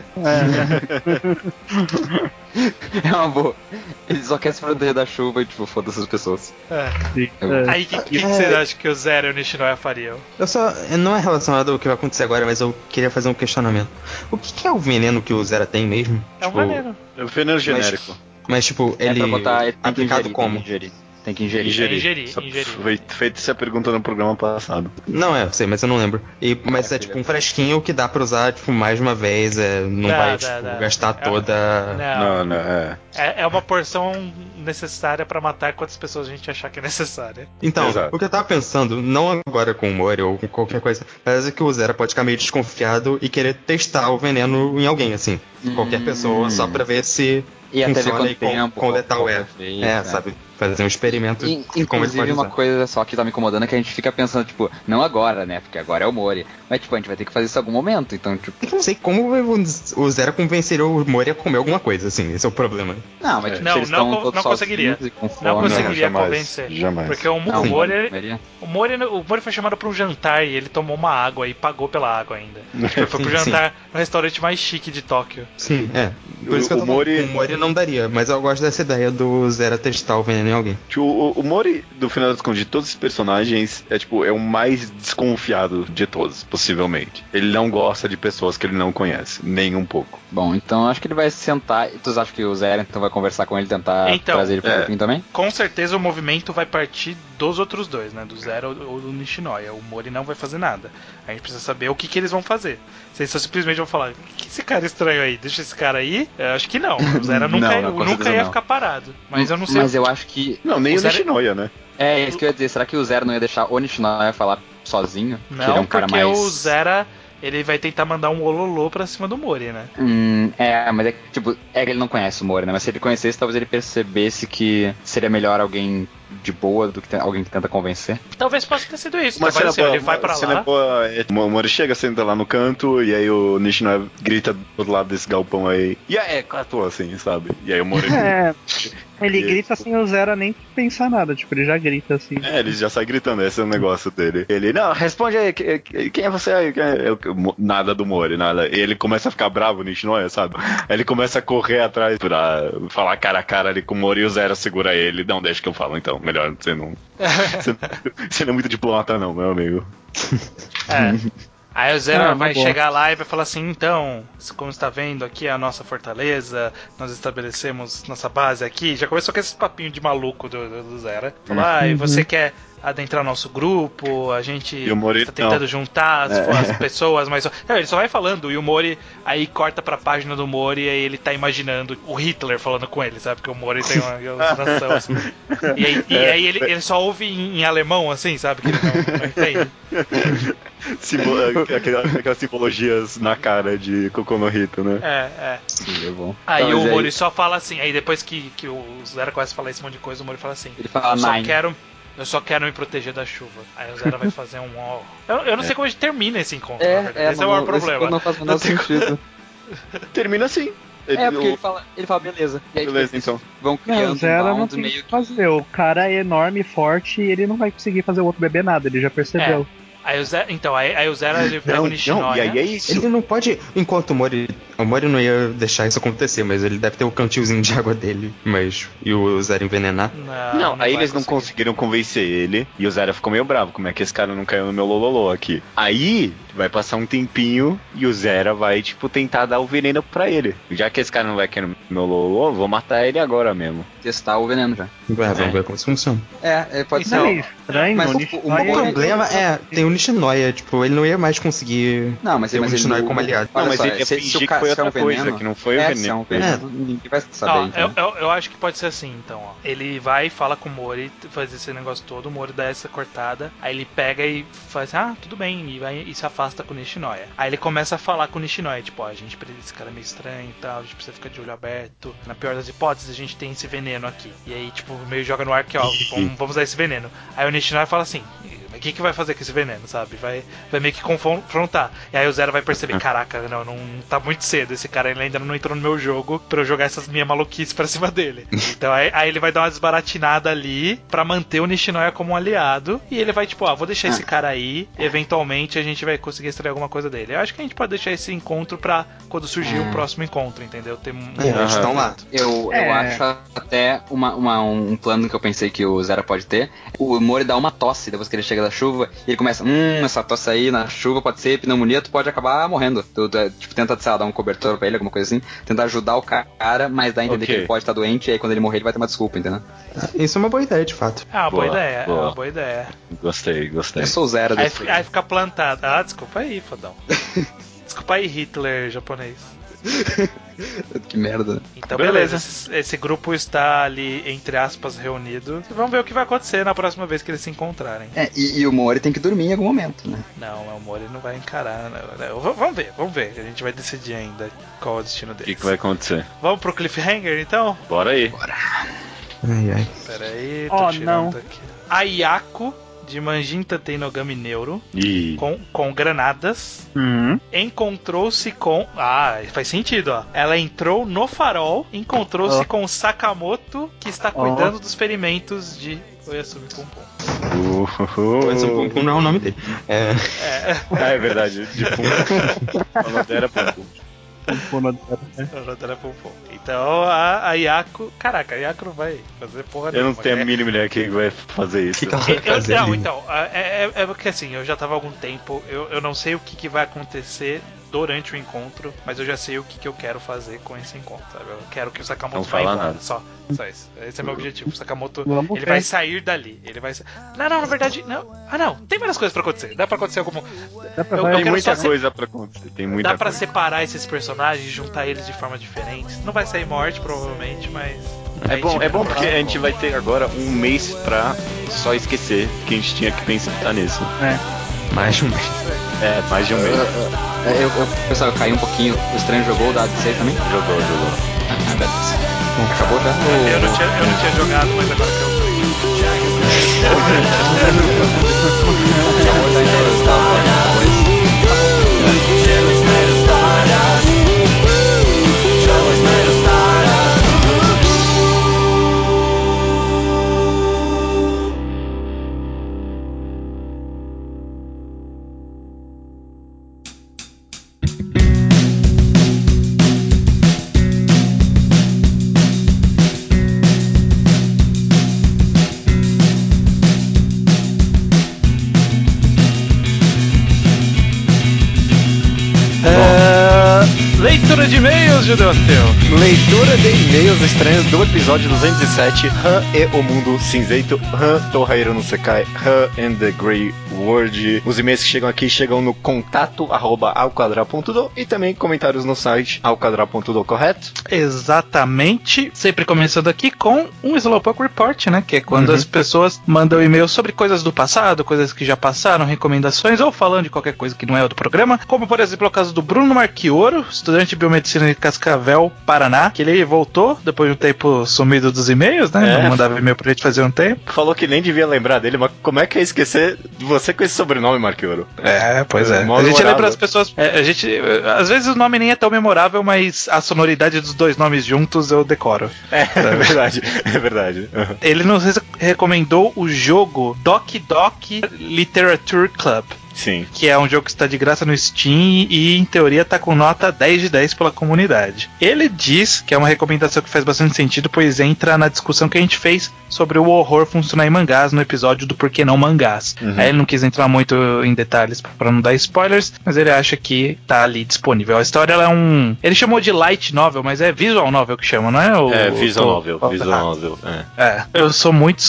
É uma boa. Ele só quer se proteger da chuva e, tipo, foda-se as pessoas. Aí o que vocês acham que o Zero e o Nishinoya fariam? Não é relacionado ao que vai acontecer agora, mas eu queria fazer um questionamento. O que é o veneno que o Zera tem mesmo? É um veneno. É um veneno genérico. Mas tipo, ele aplicado como? Tem que ingerir. Foi feita essa pergunta no programa passado. Não, sei, mas eu não lembro. Mas é tipo um fresquinho que dá pra usar, tipo, mais uma vez. Não vai gastar toda. Não. É uma porção necessária pra matar quantas pessoas a gente achar que é necessária. Então, Exato. o que eu tava pensando, não agora com o Mori ou com qualquer coisa, mas é que o Zera pode ficar meio desconfiado e querer testar o veneno em alguém, assim. Qualquer pessoa, só pra ver se e funciona até ver quão letal é. Sabe? Fazer um experimento. Inclusive, uma coisa só que tá me incomodando é que a gente fica pensando, tipo, não agora, né? Porque agora é o Mori. Mas, tipo, a gente vai ter que fazer isso em algum momento. Então, tipo. Eu não sei como o Zera convenceria o Mori a comer alguma coisa, assim. Esse é o problema. Não, mas tipo, eles estão todos conseguiria. Não conseguiria convencer. Jamais. Porque o Mori foi chamado pra um jantar e ele tomou uma água e pagou pela água ainda. Ele foi pro jantar no restaurante mais chique de Tóquio. Sim, Por isso que eu tô falando, o Mori não daria, mas eu gosto dessa ideia do Zera testar o veneno em alguém. O Mori, do final das contas, de todos os personagens, é o mais desconfiado de todos, possivelmente. Ele não gosta de pessoas que ele não conhece, nem um pouco. Bom, então acho que ele vai sentar. Tu acha que o Zera então vai conversar com ele, tentar trazer ele pro grupinho também? Com certeza o movimento vai partir dos outros dois, né? Do Zera ou do Nishinoya. O Mori não vai fazer nada. A gente precisa saber o que eles vão fazer. Se eles só simplesmente vão falar, o que esse cara estranho aí? Deixa esse cara aí? Eu acho que não. O Zera nunca ia ficar parado. Mas eu não sei. Mas eu acho que. Não, nem o Nishinoya, né? É isso que eu ia dizer. Será que o Zera não ia deixar o Nishinoya falar sozinho? Não, que ele é um cara porque mais... o Zera, ele vai tentar mandar um ololô pra cima do Mori, né? Mas é que, tipo, que ele não conhece o Mori, né? Mas se ele conhecesse, talvez ele percebesse que seria melhor alguém de boa do que alguém que tenta convencer. Talvez possa ter sido isso. Mas ele vai pra lá. O Mori chega, senta lá no canto, e aí o Nishinoya grita do outro lado desse galpão aí. E aí, clatou assim, sabe? E aí o Mori... Ele grita sem o Zera nem pensar nada, tipo, ele já grita assim. Ele já sai gritando, esse é o negócio dele. Ele, não, responde aí, quem é você aí? Nada do Mori, nada. E ele começa a ficar bravo, o Nishinoya, sabe? Aí ele começa a correr atrás pra falar cara a cara ali com o Mori e o Zera segura ele. Não, deixa que eu falo então, melhor você não... você não é muito diplomata não, meu amigo. Aí o Zera vai chegar lá e vai falar assim, então, como você está vendo aqui a nossa fortaleza, nós estabelecemos nossa base aqui. Já começou com esse papinho de maluco do Zera. Falar, e você quer adentrar nosso grupo, a gente está tentando juntar as pessoas, mas... ele só vai falando, e o Mori aí corta pra página do Mori e aí ele tá imaginando o Hitler falando com ele, sabe? Porque o Mori tem uma alucinação assim. E aí ele só ouve em alemão, assim, sabe? Que ele não entende. Aquelas simbologias na cara de Kokonohito, né? Sim, é bom. Aí o Mori só fala assim, aí depois que o Zera começa a falar esse monte de coisa, o Mori fala assim, ele fala eu só quero me proteger da chuva. Aí o Zera vai fazer um... Eu não sei como a gente termina esse encontro, na verdade. Esse é o maior problema. Não faz o menor sentido. Termina assim. Porque ele fala beleza. E aí, Beleza, então. Vão Não, criando o Zera não bounds tem o meio que fazer. O cara é enorme e forte e ele não vai conseguir fazer o outro bebê nada, ele já percebeu. Aí o Zera ele pega o Nishinoya. E aí é isso. Ele não pode, enquanto o Mori não ia deixar isso acontecer, mas ele deve ter o cantilzinho de água dele, e o Zera envenenar. Não, aí eles não conseguir. conseguiram convencer ele e o Zera ficou meio bravo. Como é que esse cara não caiu no meu lololô aqui? Aí vai passar um tempinho e o Zera vai, tipo, tentar dar o veneno pra ele. Já que esse cara não vai querer no meu lololô, vou matar ele agora mesmo. testar o veneno já. Vamos ver como isso funciona. Pode Isso é meio ser. estranho, Mas o tipo, O Nishinoya- problema tem o Nishinoya, tipo, ele não ia mais conseguir Não, mas ter o ele Nishinoya como aliado. Não, Olha mas só, ele ia se fingir o cara- que foi se é um outra coisa, veneno, que não foi o se é veneno. um veneno, ninguém vai saber. Ó, Então. eu acho que pode ser assim, então, ó. Ele vai, fala com o Mori, faz esse negócio todo, o Mori dá essa cortada, aí ele pega e faz, tudo bem, e se afasta com o Nishinoya. Aí ele começa a falar com o Nishinoya, tipo, a gente precisa desse cara meio estranho e tal, a gente precisa ficar de olho aberto. Na pior das hipóteses, a gente tem esse veneno aqui. E aí, tipo, meio joga no ar que, ó, vamos usar esse veneno. Aí o Nishinoya fala assim, o que vai fazer com esse veneno, sabe? Vai meio que confrontar. E aí o Zero vai perceber, caraca, não tá muito cedo, esse cara ainda não entrou no meu jogo pra eu jogar essas minhas maluquices pra cima dele. Então aí ele vai dar uma desbaratinada ali pra manter o Nishinoya como um aliado, e ele vai tipo, vou deixar esse cara aí, eventualmente a gente vai conseguir extrair alguma coisa dele. Eu acho que a gente pode deixar esse encontro pra quando surgir o próximo encontro, entendeu? Ter Eles estão lá. Eu acho até um plano que eu pensei que o Zera pode ter. O Mori dá uma tosse depois que ele chega da chuva e ele começa, essa tosse aí na chuva pode ser pneumonia, tu pode acabar morrendo. Tu tipo, tenta, sei lá, dar um cobertor pra ele, alguma coisa assim, tentar ajudar o cara, mas dá a entender que ele pode estar doente e aí quando ele morrer ele vai ter uma desculpa, entendeu? Isso é uma boa ideia, de fato. É uma boa ideia, boa. é uma boa ideia. Gostei. Eu sou o Zera desse Aí fica plantado. Desculpa aí, fodão. Desculpa aí, Hitler japonês. Que merda. Então, beleza. Esse grupo está ali, entre aspas, reunido. Vamos ver o que vai acontecer na próxima vez que eles se encontrarem. E o Mori tem que dormir em algum momento, né? Não, o Mori não vai encarar. Vamos ver. A gente vai decidir ainda qual é o destino O deles. que vai acontecer? Vamos pro cliffhanger, então? Bora aí. Ai. Pera aí, tô tirando aqui. A Yako, de Manjin Tantei no Gami Neuro, com granadas, encontrou-se com... faz sentido, ó. Ela entrou no farol, encontrou-se com Sakamoto, que está cuidando dos ferimentos de Oyasumi Pompom. Oyasumi Pompom não é o nome dele. É verdade. De Pompom. A nome era Pompom. Então a Yako. Caraca, a Yako não vai fazer porra nenhuma. Eu não tenho a mínima ideia quem vai fazer isso. É porque assim, eu já tava há algum tempo. Eu não sei o que vai acontecer durante o encontro, mas eu já sei o que eu quero fazer com esse encontro, sabe? Eu quero que o Sakamoto vá embora. Nada. Só isso. Esse é meu objetivo. O Sakamoto, ele vai sair dali. Ele vai Não, na verdade, não. Não. Tem várias coisas pra acontecer. Dá pra acontecer algum... Tem muita coisa pra acontecer. Dá pra separar esses personagens e juntar eles de forma diferente. Não vai sair morte, provavelmente, mas... É bom porque a gente vai ter agora um mês pra só esquecer que a gente tinha que pensar nisso. Mais de um mês. Mais de um mês. Pessoal, eu caí um pouquinho. O Estranho jogou o dado 6 também? Jogou. Acabou já? Eu não tinha jogado, mas agora que eu Acabou já, então eu estava Leitura de e-mails, Judeu Ateu. Leitura de e-mails estranhos do episódio 207, Han e o Mundo Cinzento, Han Tohairo no Sekai, Han and the Grey World. Os e-mails que chegam aqui chegam no contato@alquadra.do e também comentários no site alquadra.do, correto? Exatamente. Sempre começando aqui com um Slowpoke Report, né? Que é quando as pessoas mandam e-mails sobre coisas do passado, coisas que já passaram, recomendações ou falando de qualquer coisa que não é do programa. Como, por exemplo, o caso do Bruno Marchioro, estudante de biometria Medicina de Cascavel, Paraná, que ele voltou depois de um tempo sumido dos e-mails, né? Não mandava e-mail pra gente fazer um tempo. Falou que nem devia lembrar dele, mas como é que é esquecer de você com esse sobrenome, Marquioro? Pois é. A gente lembra as pessoas. Às vezes o nome nem é tão memorável, mas a sonoridade dos dois nomes juntos eu decoro. É verdade, é verdade. Uhum. Ele nos recomendou o jogo Doc Doc Literature Club. Sim. Que é um jogo que está de graça no Steam e, em teoria, está com nota 10 de 10 pela comunidade. Ele diz que é uma recomendação que faz bastante sentido, pois entra na discussão que a gente fez sobre o horror funcionar em mangás no episódio do Por que não mangás. Uhum. Aí ele não quis entrar muito em detalhes para não dar spoilers, mas ele acha que tá ali disponível. A história ela é um... Ele chamou de light novel, mas é visual novel que chama, não é? Visual novel. Visual novel. Eu sou muito...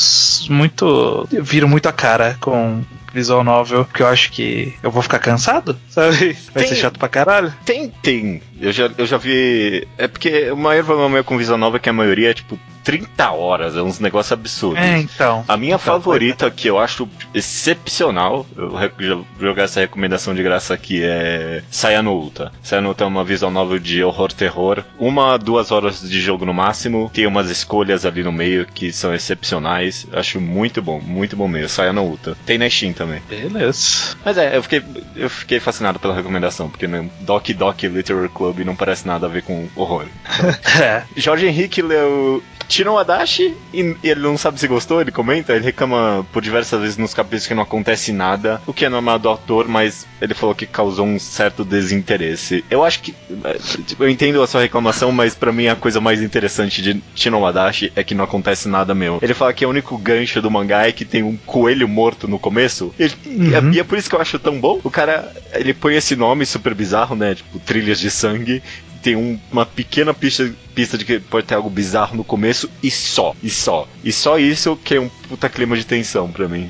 Eu viro muito a cara com visual novel, porque eu acho que eu vou ficar cansado, sabe? Vai ser chato pra caralho. Tem. Eu já vi... É porque o maior problema meu com visual novel é que a maioria é tipo 30 horas, é uns negócios absurdos. Então. A minha favorita, que eu acho excepcional, eu já jogar essa recomendação de graça aqui, é Sayanouta. Sayanouta é uma visual novel de horror-terror. 1-2 horas de jogo no máximo. Tem umas escolhas ali no meio que são excepcionais. Acho muito bom mesmo. Sayanouta. Tem na Steam também. Beleza. Mas eu fiquei fascinado pela recomendação, porque no Doc Doc Literary Club não parece nada a ver com horror. Jorge Henrique leu Tino Adachi e ele não sabe se gostou, ele comenta, ele reclama por diversas vezes nos capítulos que não acontece nada, o que é normal do autor, mas ele falou que causou um certo desinteresse. Eu acho que... eu entendo a sua reclamação, mas pra mim a coisa mais interessante de Tino Adachi é que não acontece nada meu. Ele fala que o único gancho do mangá é que tem um coelho morto no começo, e é por isso que eu acho tão bom. O cara, ele põe esse nome super bizarro, né, tipo, trilhas de sangue, tem uma pequena pista de que pode ter algo bizarro no começo e só isso que é um puta clima de tensão pra mim.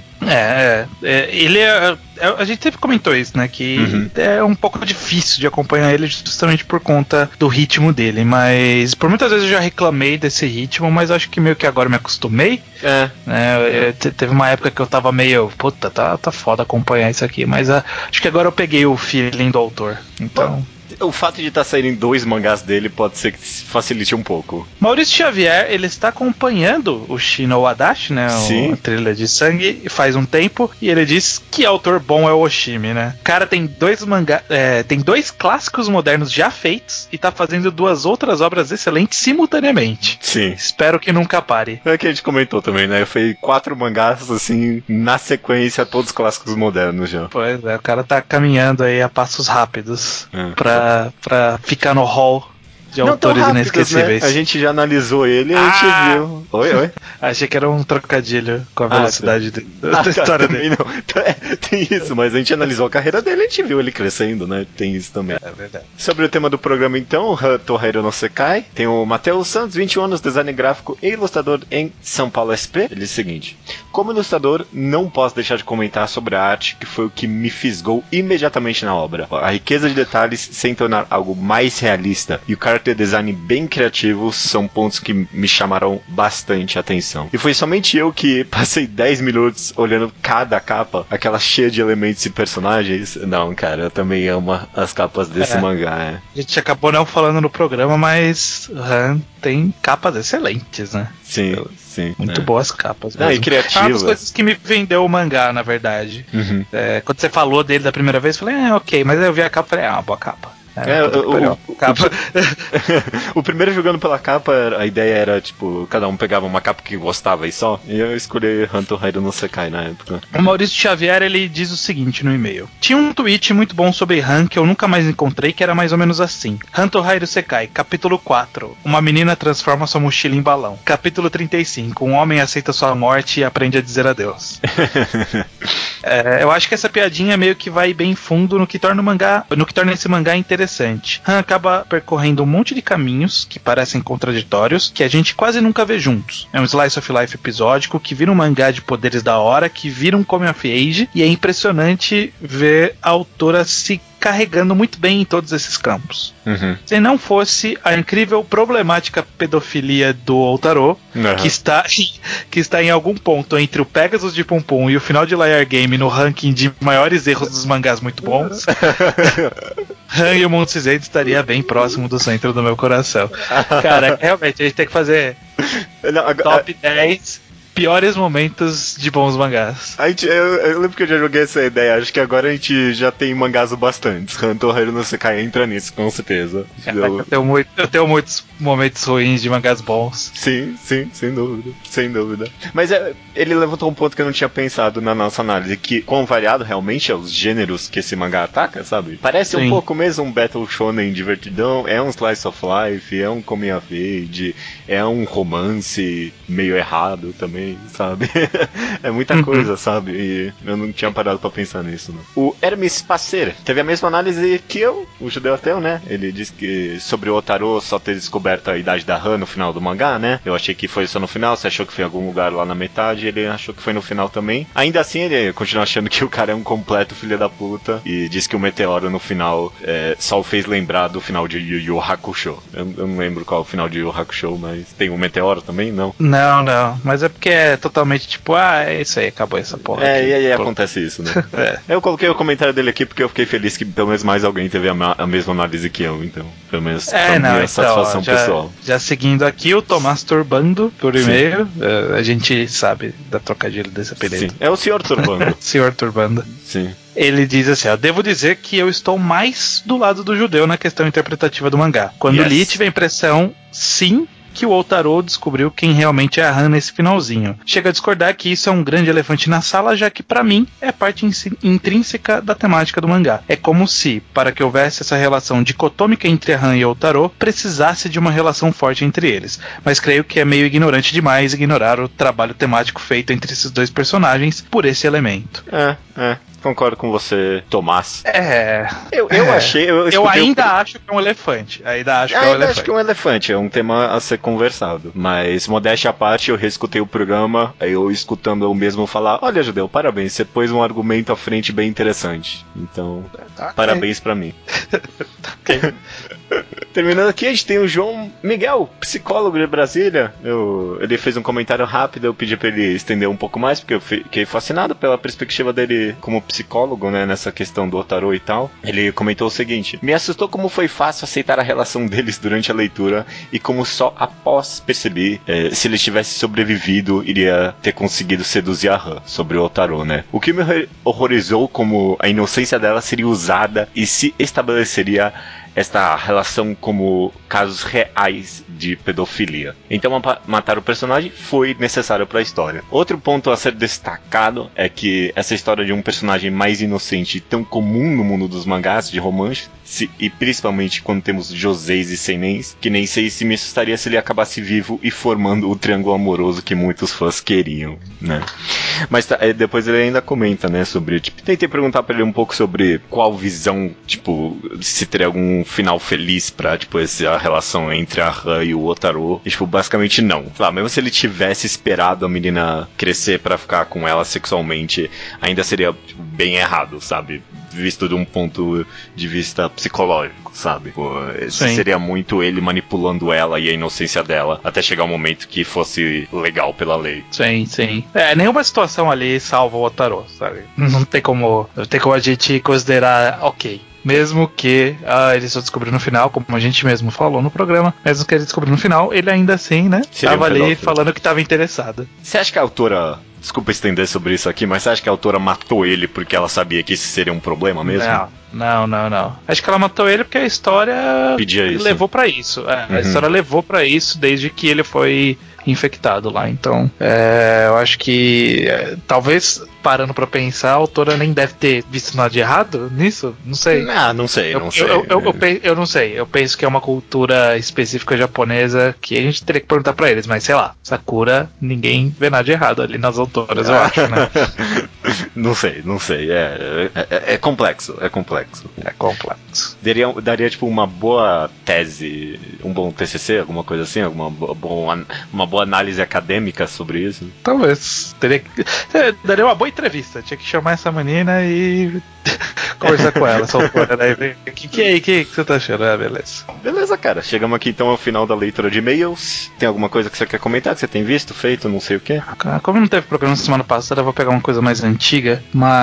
Ele a gente sempre comentou isso, né, que é um pouco difícil de acompanhar ele justamente por conta do ritmo dele, mas por muitas vezes eu já reclamei desse ritmo, mas acho que meio que agora me acostumei. Teve uma época que eu tava meio, puta, tá foda acompanhar isso aqui, mas acho que agora eu peguei o feeling do autor, então... O fato de estar saindo 2 mangás dele pode ser que facilite um pouco. Maurício Xavier, ele está acompanhando o Shino Adachi, né? Sim. A Trilha de Sangue, faz um tempo, e ele diz que autor bom é o Oshimi, né? O cara tem 2 tem 2 clássicos modernos já feitos e tá fazendo 2 outras obras excelentes simultaneamente. Sim. Espero que nunca pare. É que a gente comentou também, né? Foi 4 mangás, assim, na sequência, todos clássicos modernos já. Pois é, o cara tá caminhando aí a passos rápidos pra ficar no hall de autores rápidos, inesquecíveis. Né? A gente já analisou ele e a gente viu. Oi? Achei que era um trocadilho com a velocidade da história dele. Não. Tem isso, mas a gente analisou a carreira dele e a gente viu ele crescendo, né? Tem isso também. É verdade. Sobre o tema do programa, então, Tohiro no Sekai, tem o Matheus Santos, 21 anos, design gráfico e ilustrador em São Paulo SP. Ele diz o seguinte: como ilustrador, não posso deixar de comentar sobre a arte, que foi o que me fisgou imediatamente na obra. A riqueza de detalhes sem tornar algo mais realista e o character design bem criativo são pontos que me chamaram bastante atenção. E foi somente eu que passei 10 minutos olhando cada capa, aquela cheia de elementos e personagens. Não, cara, eu também amo as capas desse mangá. A gente acabou não falando no programa, mas Han tem capas excelentes, né? Sim. Muito boas capas. E criativas. É uma das coisas que me vendeu o mangá, na verdade. Quando você falou dele da primeira vez, eu falei, ok, mas aí eu vi a capa e falei, uma boa capa. O primeiro jogando pela capa, a ideia era, tipo, cada um pegava uma capa que gostava e só. E eu escolhi Hunter Haido no Sekai na época. O Maurício Xavier, ele diz o seguinte no e-mail: tinha um tweet muito bom sobre Han que eu nunca mais encontrei, que era mais ou menos assim: Hunter Haido Sekai, capítulo 4, uma menina transforma sua mochila em balão. Capítulo 35, um homem aceita sua morte e aprende a dizer adeus. Eu acho que essa piadinha meio que vai bem fundo no que torna esse mangá interessante. Han acaba percorrendo um monte de caminhos que parecem contraditórios, que a gente quase nunca vê juntos. É um slice of life episódico que vira um mangá de poderes da hora, que vira um coming of age, e é impressionante ver a autora se carregando muito bem em todos esses campos. Se não fosse a incrível problemática pedofilia do Outaro, que está em algum ponto entre o Pegasus de Pum Pum e o final de Liar Game no ranking de maiores erros dos mangás muito bons, Han e o Mundo Cinzento estaria bem próximo do centro do meu coração. Cara, realmente, a gente tem que fazer top 10 piores momentos de bons mangás. Eu lembro que eu já joguei essa ideia. Acho que agora a gente já tem mangás bastantes. Hunter Hunter no Sekai entra nisso, com certeza. Caraca, eu tenho muitos momentos ruins de mangás bons. Sim, sem dúvida. Mas ele levantou um ponto que eu não tinha pensado na nossa análise, que quão variado realmente é os gêneros que esse mangá ataca, sabe? Parece um pouco mesmo um Battle Shonen divertidão, é um Slice of Life, é um Coming of Age, é um romance meio errado também, sabe? É muita coisa, sabe? E eu não tinha parado pra pensar nisso, não. O Hermes Passer teve a mesma análise que eu, o judeu ateu, né? Ele disse que sobre o Otarô só ter descoberto a idade da Han no final do mangá, né? Eu achei que foi só no final, você achou que foi em algum lugar lá na metade, ele achou que foi no final também. Ainda assim, ele continua achando que o cara é um completo filho da puta e diz que o meteoro no final só o fez lembrar do final de Yu Yu Hakusho. Eu não lembro qual é o final de Yu Yu Hakusho, mas tem um meteoro também? Não. Não, mas é porque é totalmente tipo, é isso aí, acabou essa porra aqui. E aí acontece isso, né? Eu coloquei o comentário dele aqui porque eu fiquei feliz que pelo menos mais alguém teve a mesma análise que eu, então, pelo menos pra minha satisfação pessoal. Já seguindo aqui, o Tomás Turbando, por e-mail, a gente sabe da trocadilho desse apelido. Sim, é o Sr. Turbando. Sr. Turbando. Sim. Ele diz assim, devo dizer que eu estou mais do lado do judeu na questão interpretativa do mangá. Quando li, tive a impressão, sim, que o Otarô descobriu quem realmente é a Han nesse finalzinho. Chega a discordar que isso é um grande elefante na sala, já que pra mim é parte intrínseca da temática do mangá. É como se, para que houvesse essa relação dicotômica entre a Han e o Otarô, precisasse de uma relação forte entre eles. Mas creio que é meio ignorante demais ignorar o trabalho temático feito entre esses dois personagens por esse elemento. Concordo com você, Tomás. Eu achei. Eu ainda acho que é um elefante. Ainda acho que é um elefante. É um tema a ser conversado. Mas, modéstia à parte, eu reescutei o programa, aí eu escutando eu mesmo falar: olha, Judeu, parabéns, você pôs um argumento à frente bem interessante. Então, parabéns pra mim. Terminando aqui, a gente tem o João Miguel, psicólogo de Brasília. Ele fez um comentário rápido, eu pedi pra ele estender um pouco mais, porque eu fiquei fascinado pela perspectiva dele como psicólogo, né, nessa questão do Otarô e tal. Ele comentou o seguinte: me assustou como foi fácil aceitar a relação deles durante a leitura e como só após percebi se ele tivesse sobrevivido, iria ter conseguido seduzir a Han sobre o Otarô, né? O que me horrorizou como a inocência dela seria usada e se estabeleceria esta relação como casos reais de pedofilia. Então matar o personagem foi necessário para a história. Outro ponto a ser destacado é que essa história de um personagem mais inocente e tão comum no mundo dos mangás de romance, e principalmente quando temos joseis e senens, que nem sei se me assustaria se ele acabasse vivo e formando o triângulo amoroso que muitos fãs queriam, né? Mas depois ele ainda comenta, né, sobre, tentei perguntar pra ele um pouco sobre qual visão, se teria algum final feliz pra, a relação entre a Han e o Otarô, e, basicamente não. Mesmo se ele tivesse esperado a menina crescer pra ficar com ela sexualmente, ainda seria, bem errado, sabe? Visto de um ponto de vista psicológico, sabe? Seria muito ele manipulando ela e a inocência dela, até chegar um momento que fosse legal pela lei. Sim. Nenhuma situação ali salva o Otarô, sabe? Não tem como a gente considerar ok. Mesmo que ele só descobriu no final, como a gente mesmo falou no programa, mesmo que ele descobriu no final, ele ainda assim, né? Tava ali falando que tava interessado. Você acha que a autora... Desculpa estender sobre isso aqui, mas você acha que a autora matou ele porque ela sabia que isso seria um problema mesmo? Não. Acho que ela matou ele porque a história levou pra isso. A história levou pra isso desde que ele foi infectado lá. Então, eu acho que talvez, parando pra pensar, a autora nem deve ter visto nada de errado nisso. Não sei. Não sei. Eu não sei. Eu penso que é uma cultura específica japonesa que a gente teria que perguntar pra eles, mas sei lá, Sakura, ninguém vê nada de errado ali nas autoras, eu acho, né? Não sei. É complexo. Daria uma boa tese, um bom TCC, alguma coisa assim, uma boa análise acadêmica sobre isso? Talvez. Daria uma boa entrevista. Tinha que chamar essa menina e conversar com ela, essa autora, né? O que você tá achando? Beleza. Beleza, cara. Chegamos aqui então ao final da leitura de e-mails. Tem alguma coisa que você quer comentar, que você tem visto, feito, não sei o quê? Como não teve programa semana passada, eu vou pegar uma coisa mais antiga,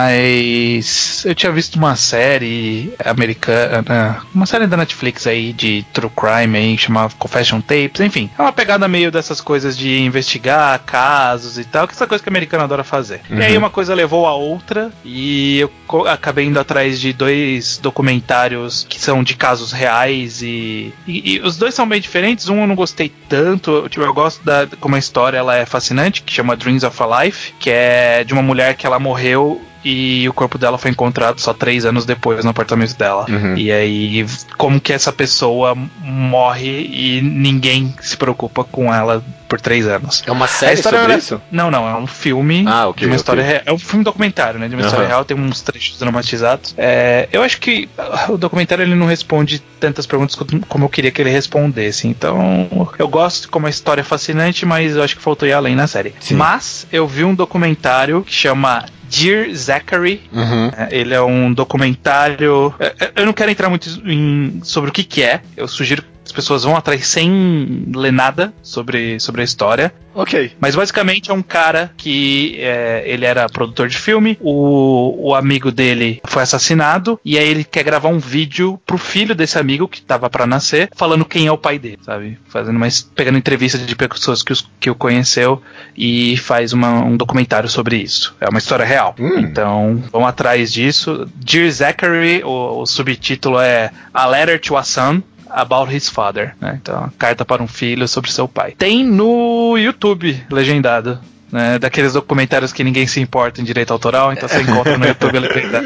mas eu tinha visto uma série americana, uma série da Netflix aí de true crime aí, chamada Confession Tapes, enfim. É uma pegada meio dessas coisas de investigar casos e tal, que é essa coisa que o americano adora fazer. E aí uma coisa levou a outra, e eu acabei indo atrás de 2 documentários que são de casos reais, e os 2 são bem diferentes. Um eu não gostei tanto, eu gosto como a história ela é fascinante, que chama Dreams of a Life, que é de uma mulher que ela morreu e o corpo dela foi encontrado só 3 anos depois no apartamento dela. E aí, como que essa pessoa morre e ninguém se preocupa com ela por 3 anos. É uma série sobre isso? Não, é um filme de uma história real. É um filme documentário, né? De uma história real, tem uns trechos dramatizados. Eu acho que o documentário ele não responde tantas perguntas como eu queria que ele respondesse. Então, eu gosto como a história é fascinante, mas eu acho que faltou ir além na série. Sim. Mas, eu vi um documentário que chama Dear Zachary. Ele é um documentário. Eu não quero entrar muito sobre o que é. Eu sugiro que as pessoas vão atrás sem ler nada sobre a história. Ok. Mas basicamente é um cara que ele era produtor de filme, o amigo dele foi assassinado, e aí ele quer gravar um vídeo pro filho desse amigo que tava pra nascer, falando quem é o pai dele, sabe? Pegando entrevista de pessoas que o conheceu e faz um documentário sobre isso. É uma história real. Então, vão atrás disso. Dear Zachary, o subtítulo é A Letter to a Son About His Father, né? Então, uma carta para um filho sobre seu pai. Tem no YouTube, legendado, né? Daqueles documentários que ninguém se importa em direito autoral, então você encontra no YouTube legendado.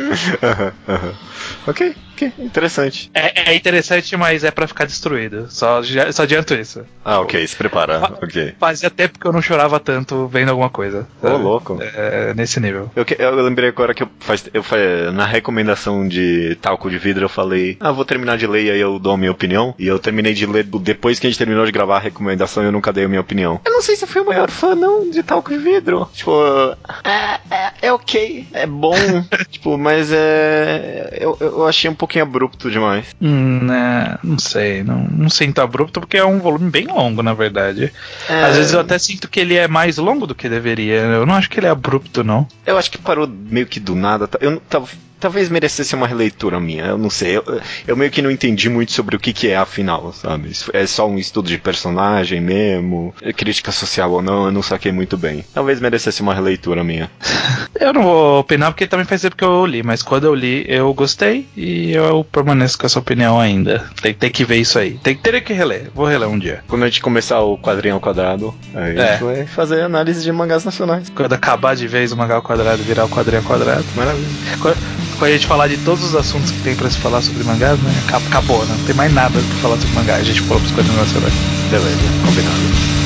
Ok, interessante. É interessante, mas é pra ficar destruído. Só adianto isso. Ok, se prepara. Ok. Fazia tempo que eu não chorava tanto vendo alguma coisa. Louco. Nesse nível. Eu lembrei agora que na recomendação de Talco de Vidro eu falei, vou terminar de ler e aí eu dou a minha opinião. E eu terminei de ler depois que a gente terminou de gravar a recomendação e eu nunca dei a minha opinião. Eu não sei se eu fui o maior fã, não, de Talco de Vidro. Tipo, é ok, é bom, tipo, mas eu achei um pouquinho abrupto demais. Não sei, não sinto abrupto porque é um volume bem longo, na verdade. Às vezes eu até sinto que ele é mais longo do que deveria. Eu não acho que ele é abrupto, não. Eu acho que parou meio que do nada. Talvez merecesse uma releitura minha, eu não sei. Eu meio que não entendi muito sobre o que é afinal, sabe? É só um estudo de personagem mesmo, crítica social ou não, eu não saquei muito bem. Talvez merecesse uma releitura minha. Eu não vou opinar porque também faz tempo que eu li, mas quando eu li eu gostei e eu permaneço com essa opinião ainda. Tem que ver isso aí. Teria que reler, vou reler um dia. Quando a gente começar o quadrinho ao quadrado, aí a gente vai fazer análise de mangás nacionais. Quando acabar de vez o mangá ao quadrado virar o quadrinho ao quadrado. Maravilha. Quando a gente falar de todos os assuntos que tem pra se falar sobre mangás, né? Acabou, né? Não tem mais nada pra falar sobre mangá. A gente falou pros quadrinhos nacionais. Beleza, combinado.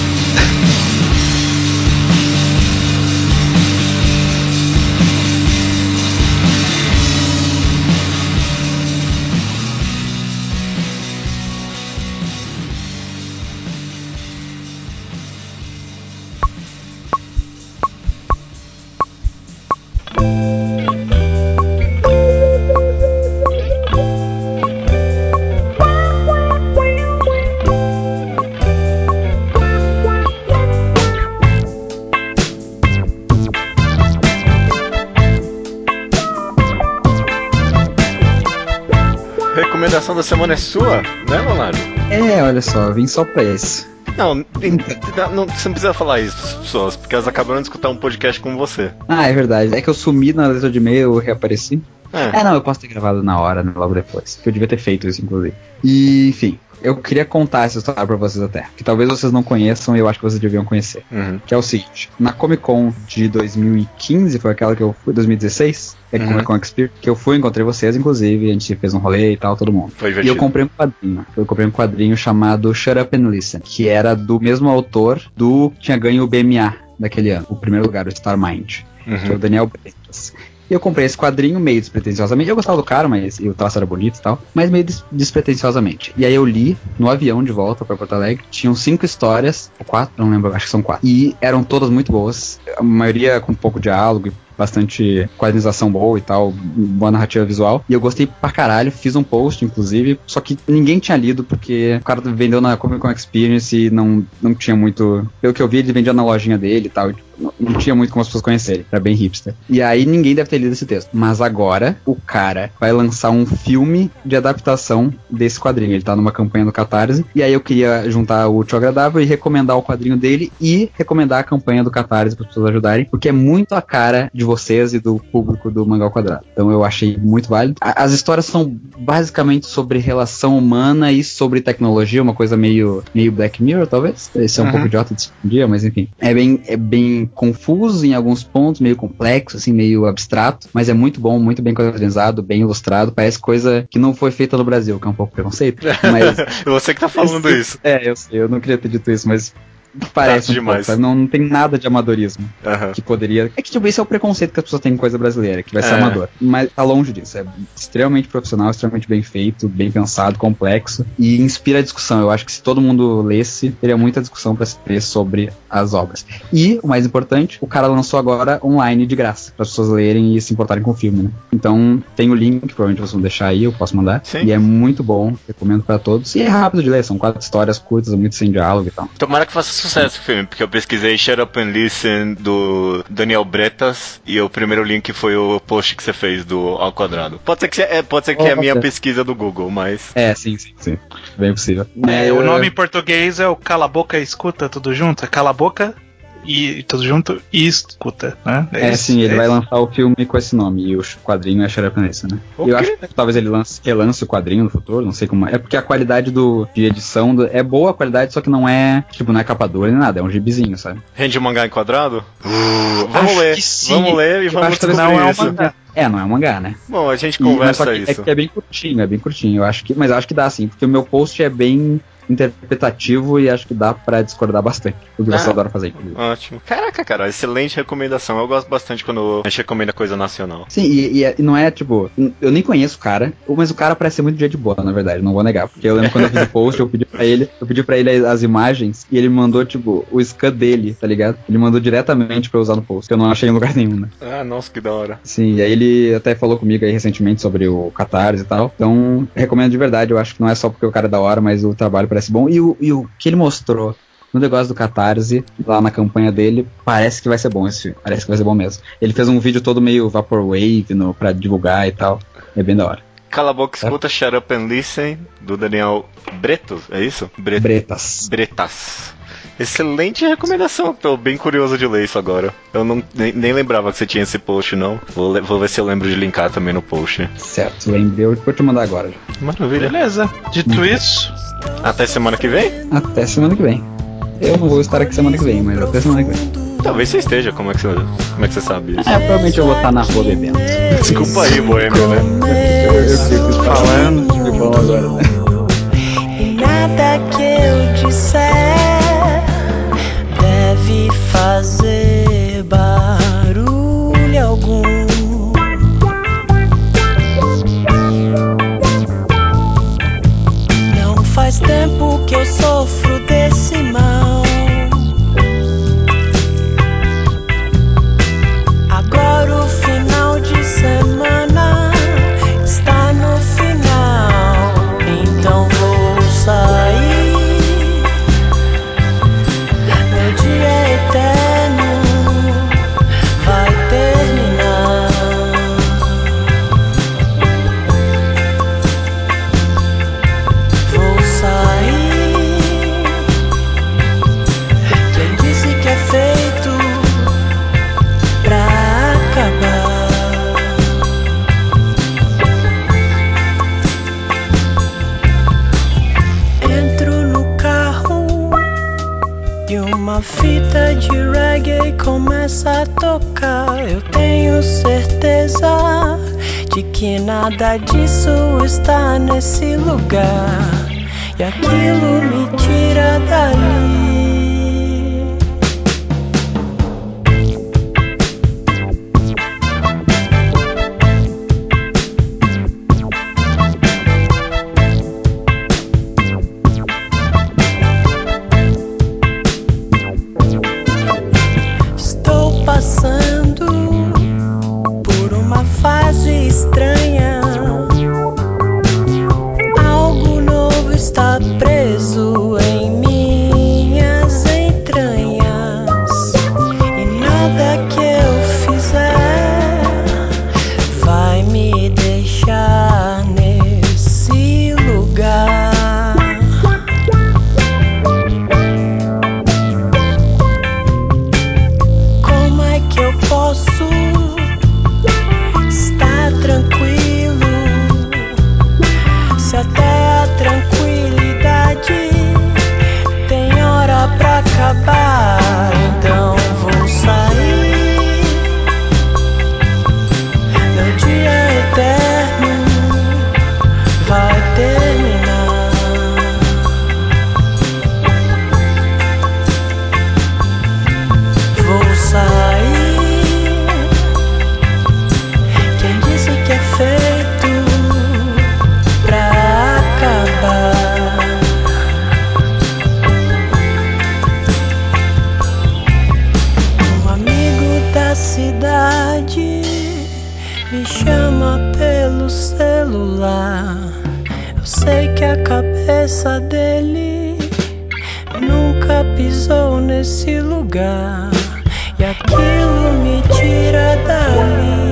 Recomendação da semana é sua, né, Leonardo? Olha só, eu vim só pra isso. Não, você não precisa falar isso pras pessoas, porque elas acabaram de escutar um podcast com você. É verdade. É que eu sumi na letra de e-mail, eu reapareci. Não, eu posso ter gravado na hora, né, logo depois. Que eu devia ter feito isso, inclusive. E, enfim, eu queria contar essa história pra vocês até. Que talvez vocês não conheçam e eu acho que vocês deviam conhecer. Que é o seguinte. Na Comic Con de 2015, foi aquela que eu fui, 2016? Comic Con Experience, que eu fui, encontrei vocês, inclusive, a gente fez um rolê e tal, todo mundo. Foi divertido. E eu comprei um quadrinho. Eu comprei um quadrinho chamado Shut Up and Listen, que era do mesmo autor do que tinha ganho o BMA daquele ano, o primeiro lugar, o Starmind, que é o Daniel Bretas. E eu comprei esse quadrinho meio despretensiosamente. Eu gostava do cara, mas e o traço era bonito e tal, mas meio despretensiosamente. E aí eu li no avião de volta pra Porto Alegre. Tinham 5 histórias, ou 4, não lembro, acho que são 4. E eram todas muito boas. A maioria com pouco diálogo, bastante quadrinização boa e tal, boa narrativa visual. E eu gostei pra caralho, fiz um post, inclusive, só que ninguém tinha lido, porque o cara vendeu na Comic Con Experience e não tinha muito... Pelo que eu vi, ele vendia na lojinha dele e tal, não tinha muito como as pessoas conhecerem, era bem hipster. E aí ninguém deve ter lido esse texto. Mas agora, o cara vai lançar um filme de adaptação desse quadrinho. Ele tá numa campanha do Catarse, e aí eu queria juntar o útil ao agradável e recomendar o quadrinho dele e recomendar a campanha do Catarse para as pessoas ajudarem, porque é muito a cara de vocês e do público do Mangá ao Quadrado. Então eu achei muito válido. As histórias são basicamente sobre relação humana e sobre tecnologia, uma coisa meio Black Mirror, talvez. Esse é um pouco idiota de dia, mas enfim. É bem confuso em alguns pontos, meio complexo, assim, meio abstrato, mas é muito bom, muito bem quadrinizado, bem ilustrado. Parece coisa que não foi feita no Brasil, que é um pouco preconceito. Mas você que tá falando isso. Eu sei, eu não queria ter dito isso, mas parece demais. Pouco, não tem nada de amadorismo que poderia... É que tipo, esse é o preconceito que as pessoas têm com coisa brasileira, que vai ser amador. Mas tá longe disso, é extremamente profissional, extremamente bem feito, bem pensado, complexo e inspira a discussão. Eu acho que se todo mundo lesse, teria muita discussão pra se ter sobre as obras. E, o mais importante, o cara lançou agora online de graça, para as pessoas lerem e se importarem com o filme, né? Então, tem o link, que provavelmente vocês vão deixar aí, eu posso mandar. Sim. E é muito bom, recomendo pra todos. E é rápido de ler, são 4 histórias curtas, muito sem diálogo e tal. Tomara que faça sucesso o filme, porque eu pesquisei Shut Up and Listen do Daniel Bretas e o primeiro link foi o post que você fez do Ao Quadrado. Pode ser que é a minha pesquisa do Google, mas... Sim. Bem possível. O nome em português é o Cala a Boca e Escuta, tudo junto. É Cala a Boca e tudo junto e escuta, né? Ele vai lançar o filme com esse nome e o quadrinho é Shut Up and Listen, né? Okay. Eu acho que talvez ele relance o quadrinho no futuro, não sei como é. É porque a qualidade de edição é boa a qualidade, só que não é capa dura nem nada, é um gibizinho, sabe? Rende um mangá enquadrado? Vamos ler e vamos descobrir não isso. É um mangá. Não é um mangá, né? Bom, a gente conversa isso. É bem curtinho, mas acho que dá sim, porque o meu post é bem interpretativo e acho que dá pra discordar bastante, o que você adora fazer. Ótimo. Caraca, cara, excelente recomendação. Eu gosto bastante quando a gente recomenda coisa nacional. Sim, e não é tipo, eu nem conheço o cara, mas o cara parece ser muito dia de boa, na verdade, não vou negar, porque eu lembro quando eu fiz o post, eu pedi pra ele as imagens e ele mandou, tipo, o scan dele, tá ligado? Ele mandou diretamente pra eu usar no post, que eu não achei em lugar nenhum, né? Nossa, que da hora. Sim, e aí ele até falou comigo aí recentemente sobre o Catarse e tal, então recomendo de verdade, eu acho que não é só porque o cara é da hora, mas o trabalho parece bom. E o que ele mostrou no negócio do Catarse, lá na campanha dele, parece que vai ser bom esse filme. Parece que vai ser bom mesmo. Ele fez um vídeo todo meio Vaporwave pra divulgar e tal. É bem da hora. Cala a boca, escuta, Shut Up and Listen, do Daniel Bretos, é isso? Bretas. Excelente recomendação, tô bem curioso de ler isso agora. Eu nem lembrava que você tinha esse post, não. Vou ver se eu lembro de linkar também no post. Certo, lembrei, eu vou te mandar agora. Maravilha. Beleza, dito isso... Até semana que vem? Até semana que vem. Eu não vou estar aqui semana que vem, mas até semana que vem. Talvez você esteja, como é que você sabe isso? Provavelmente eu vou estar na rua bebendo. Desculpa aí, boêmio, né? Eu fico falando de bom agora, né? E nada que eu disser deve fazer barulho algum. Não faz tempo que eu sofro desse mal. Agora o final de semana está no final, então vou sair. Meu dia eterno vai terminar. Vou sair. Quem disse que é feito pra acabar? Entro no carro e uma fita de reggae começa a tocar. Eu tenho certeza de que nada disso está nesse lugar, e aquilo me tira dali. passando por uma fase estranha. Algo novo está preso em minhas entranhas, e nada que eu fizer vai me deixar nesse lugar. Como é que eu posso estar tranquilo se até a tranquilidade tem hora pra acabar? Então vou sair, meu dia eterno vai terminar. Vou sair, quem disse que é feito pra acabar? Um amigo da cidade me chama pelo celular. Eu sei que a cabeça dele nunca pisou nesse lugar, e aquilo me tira dali.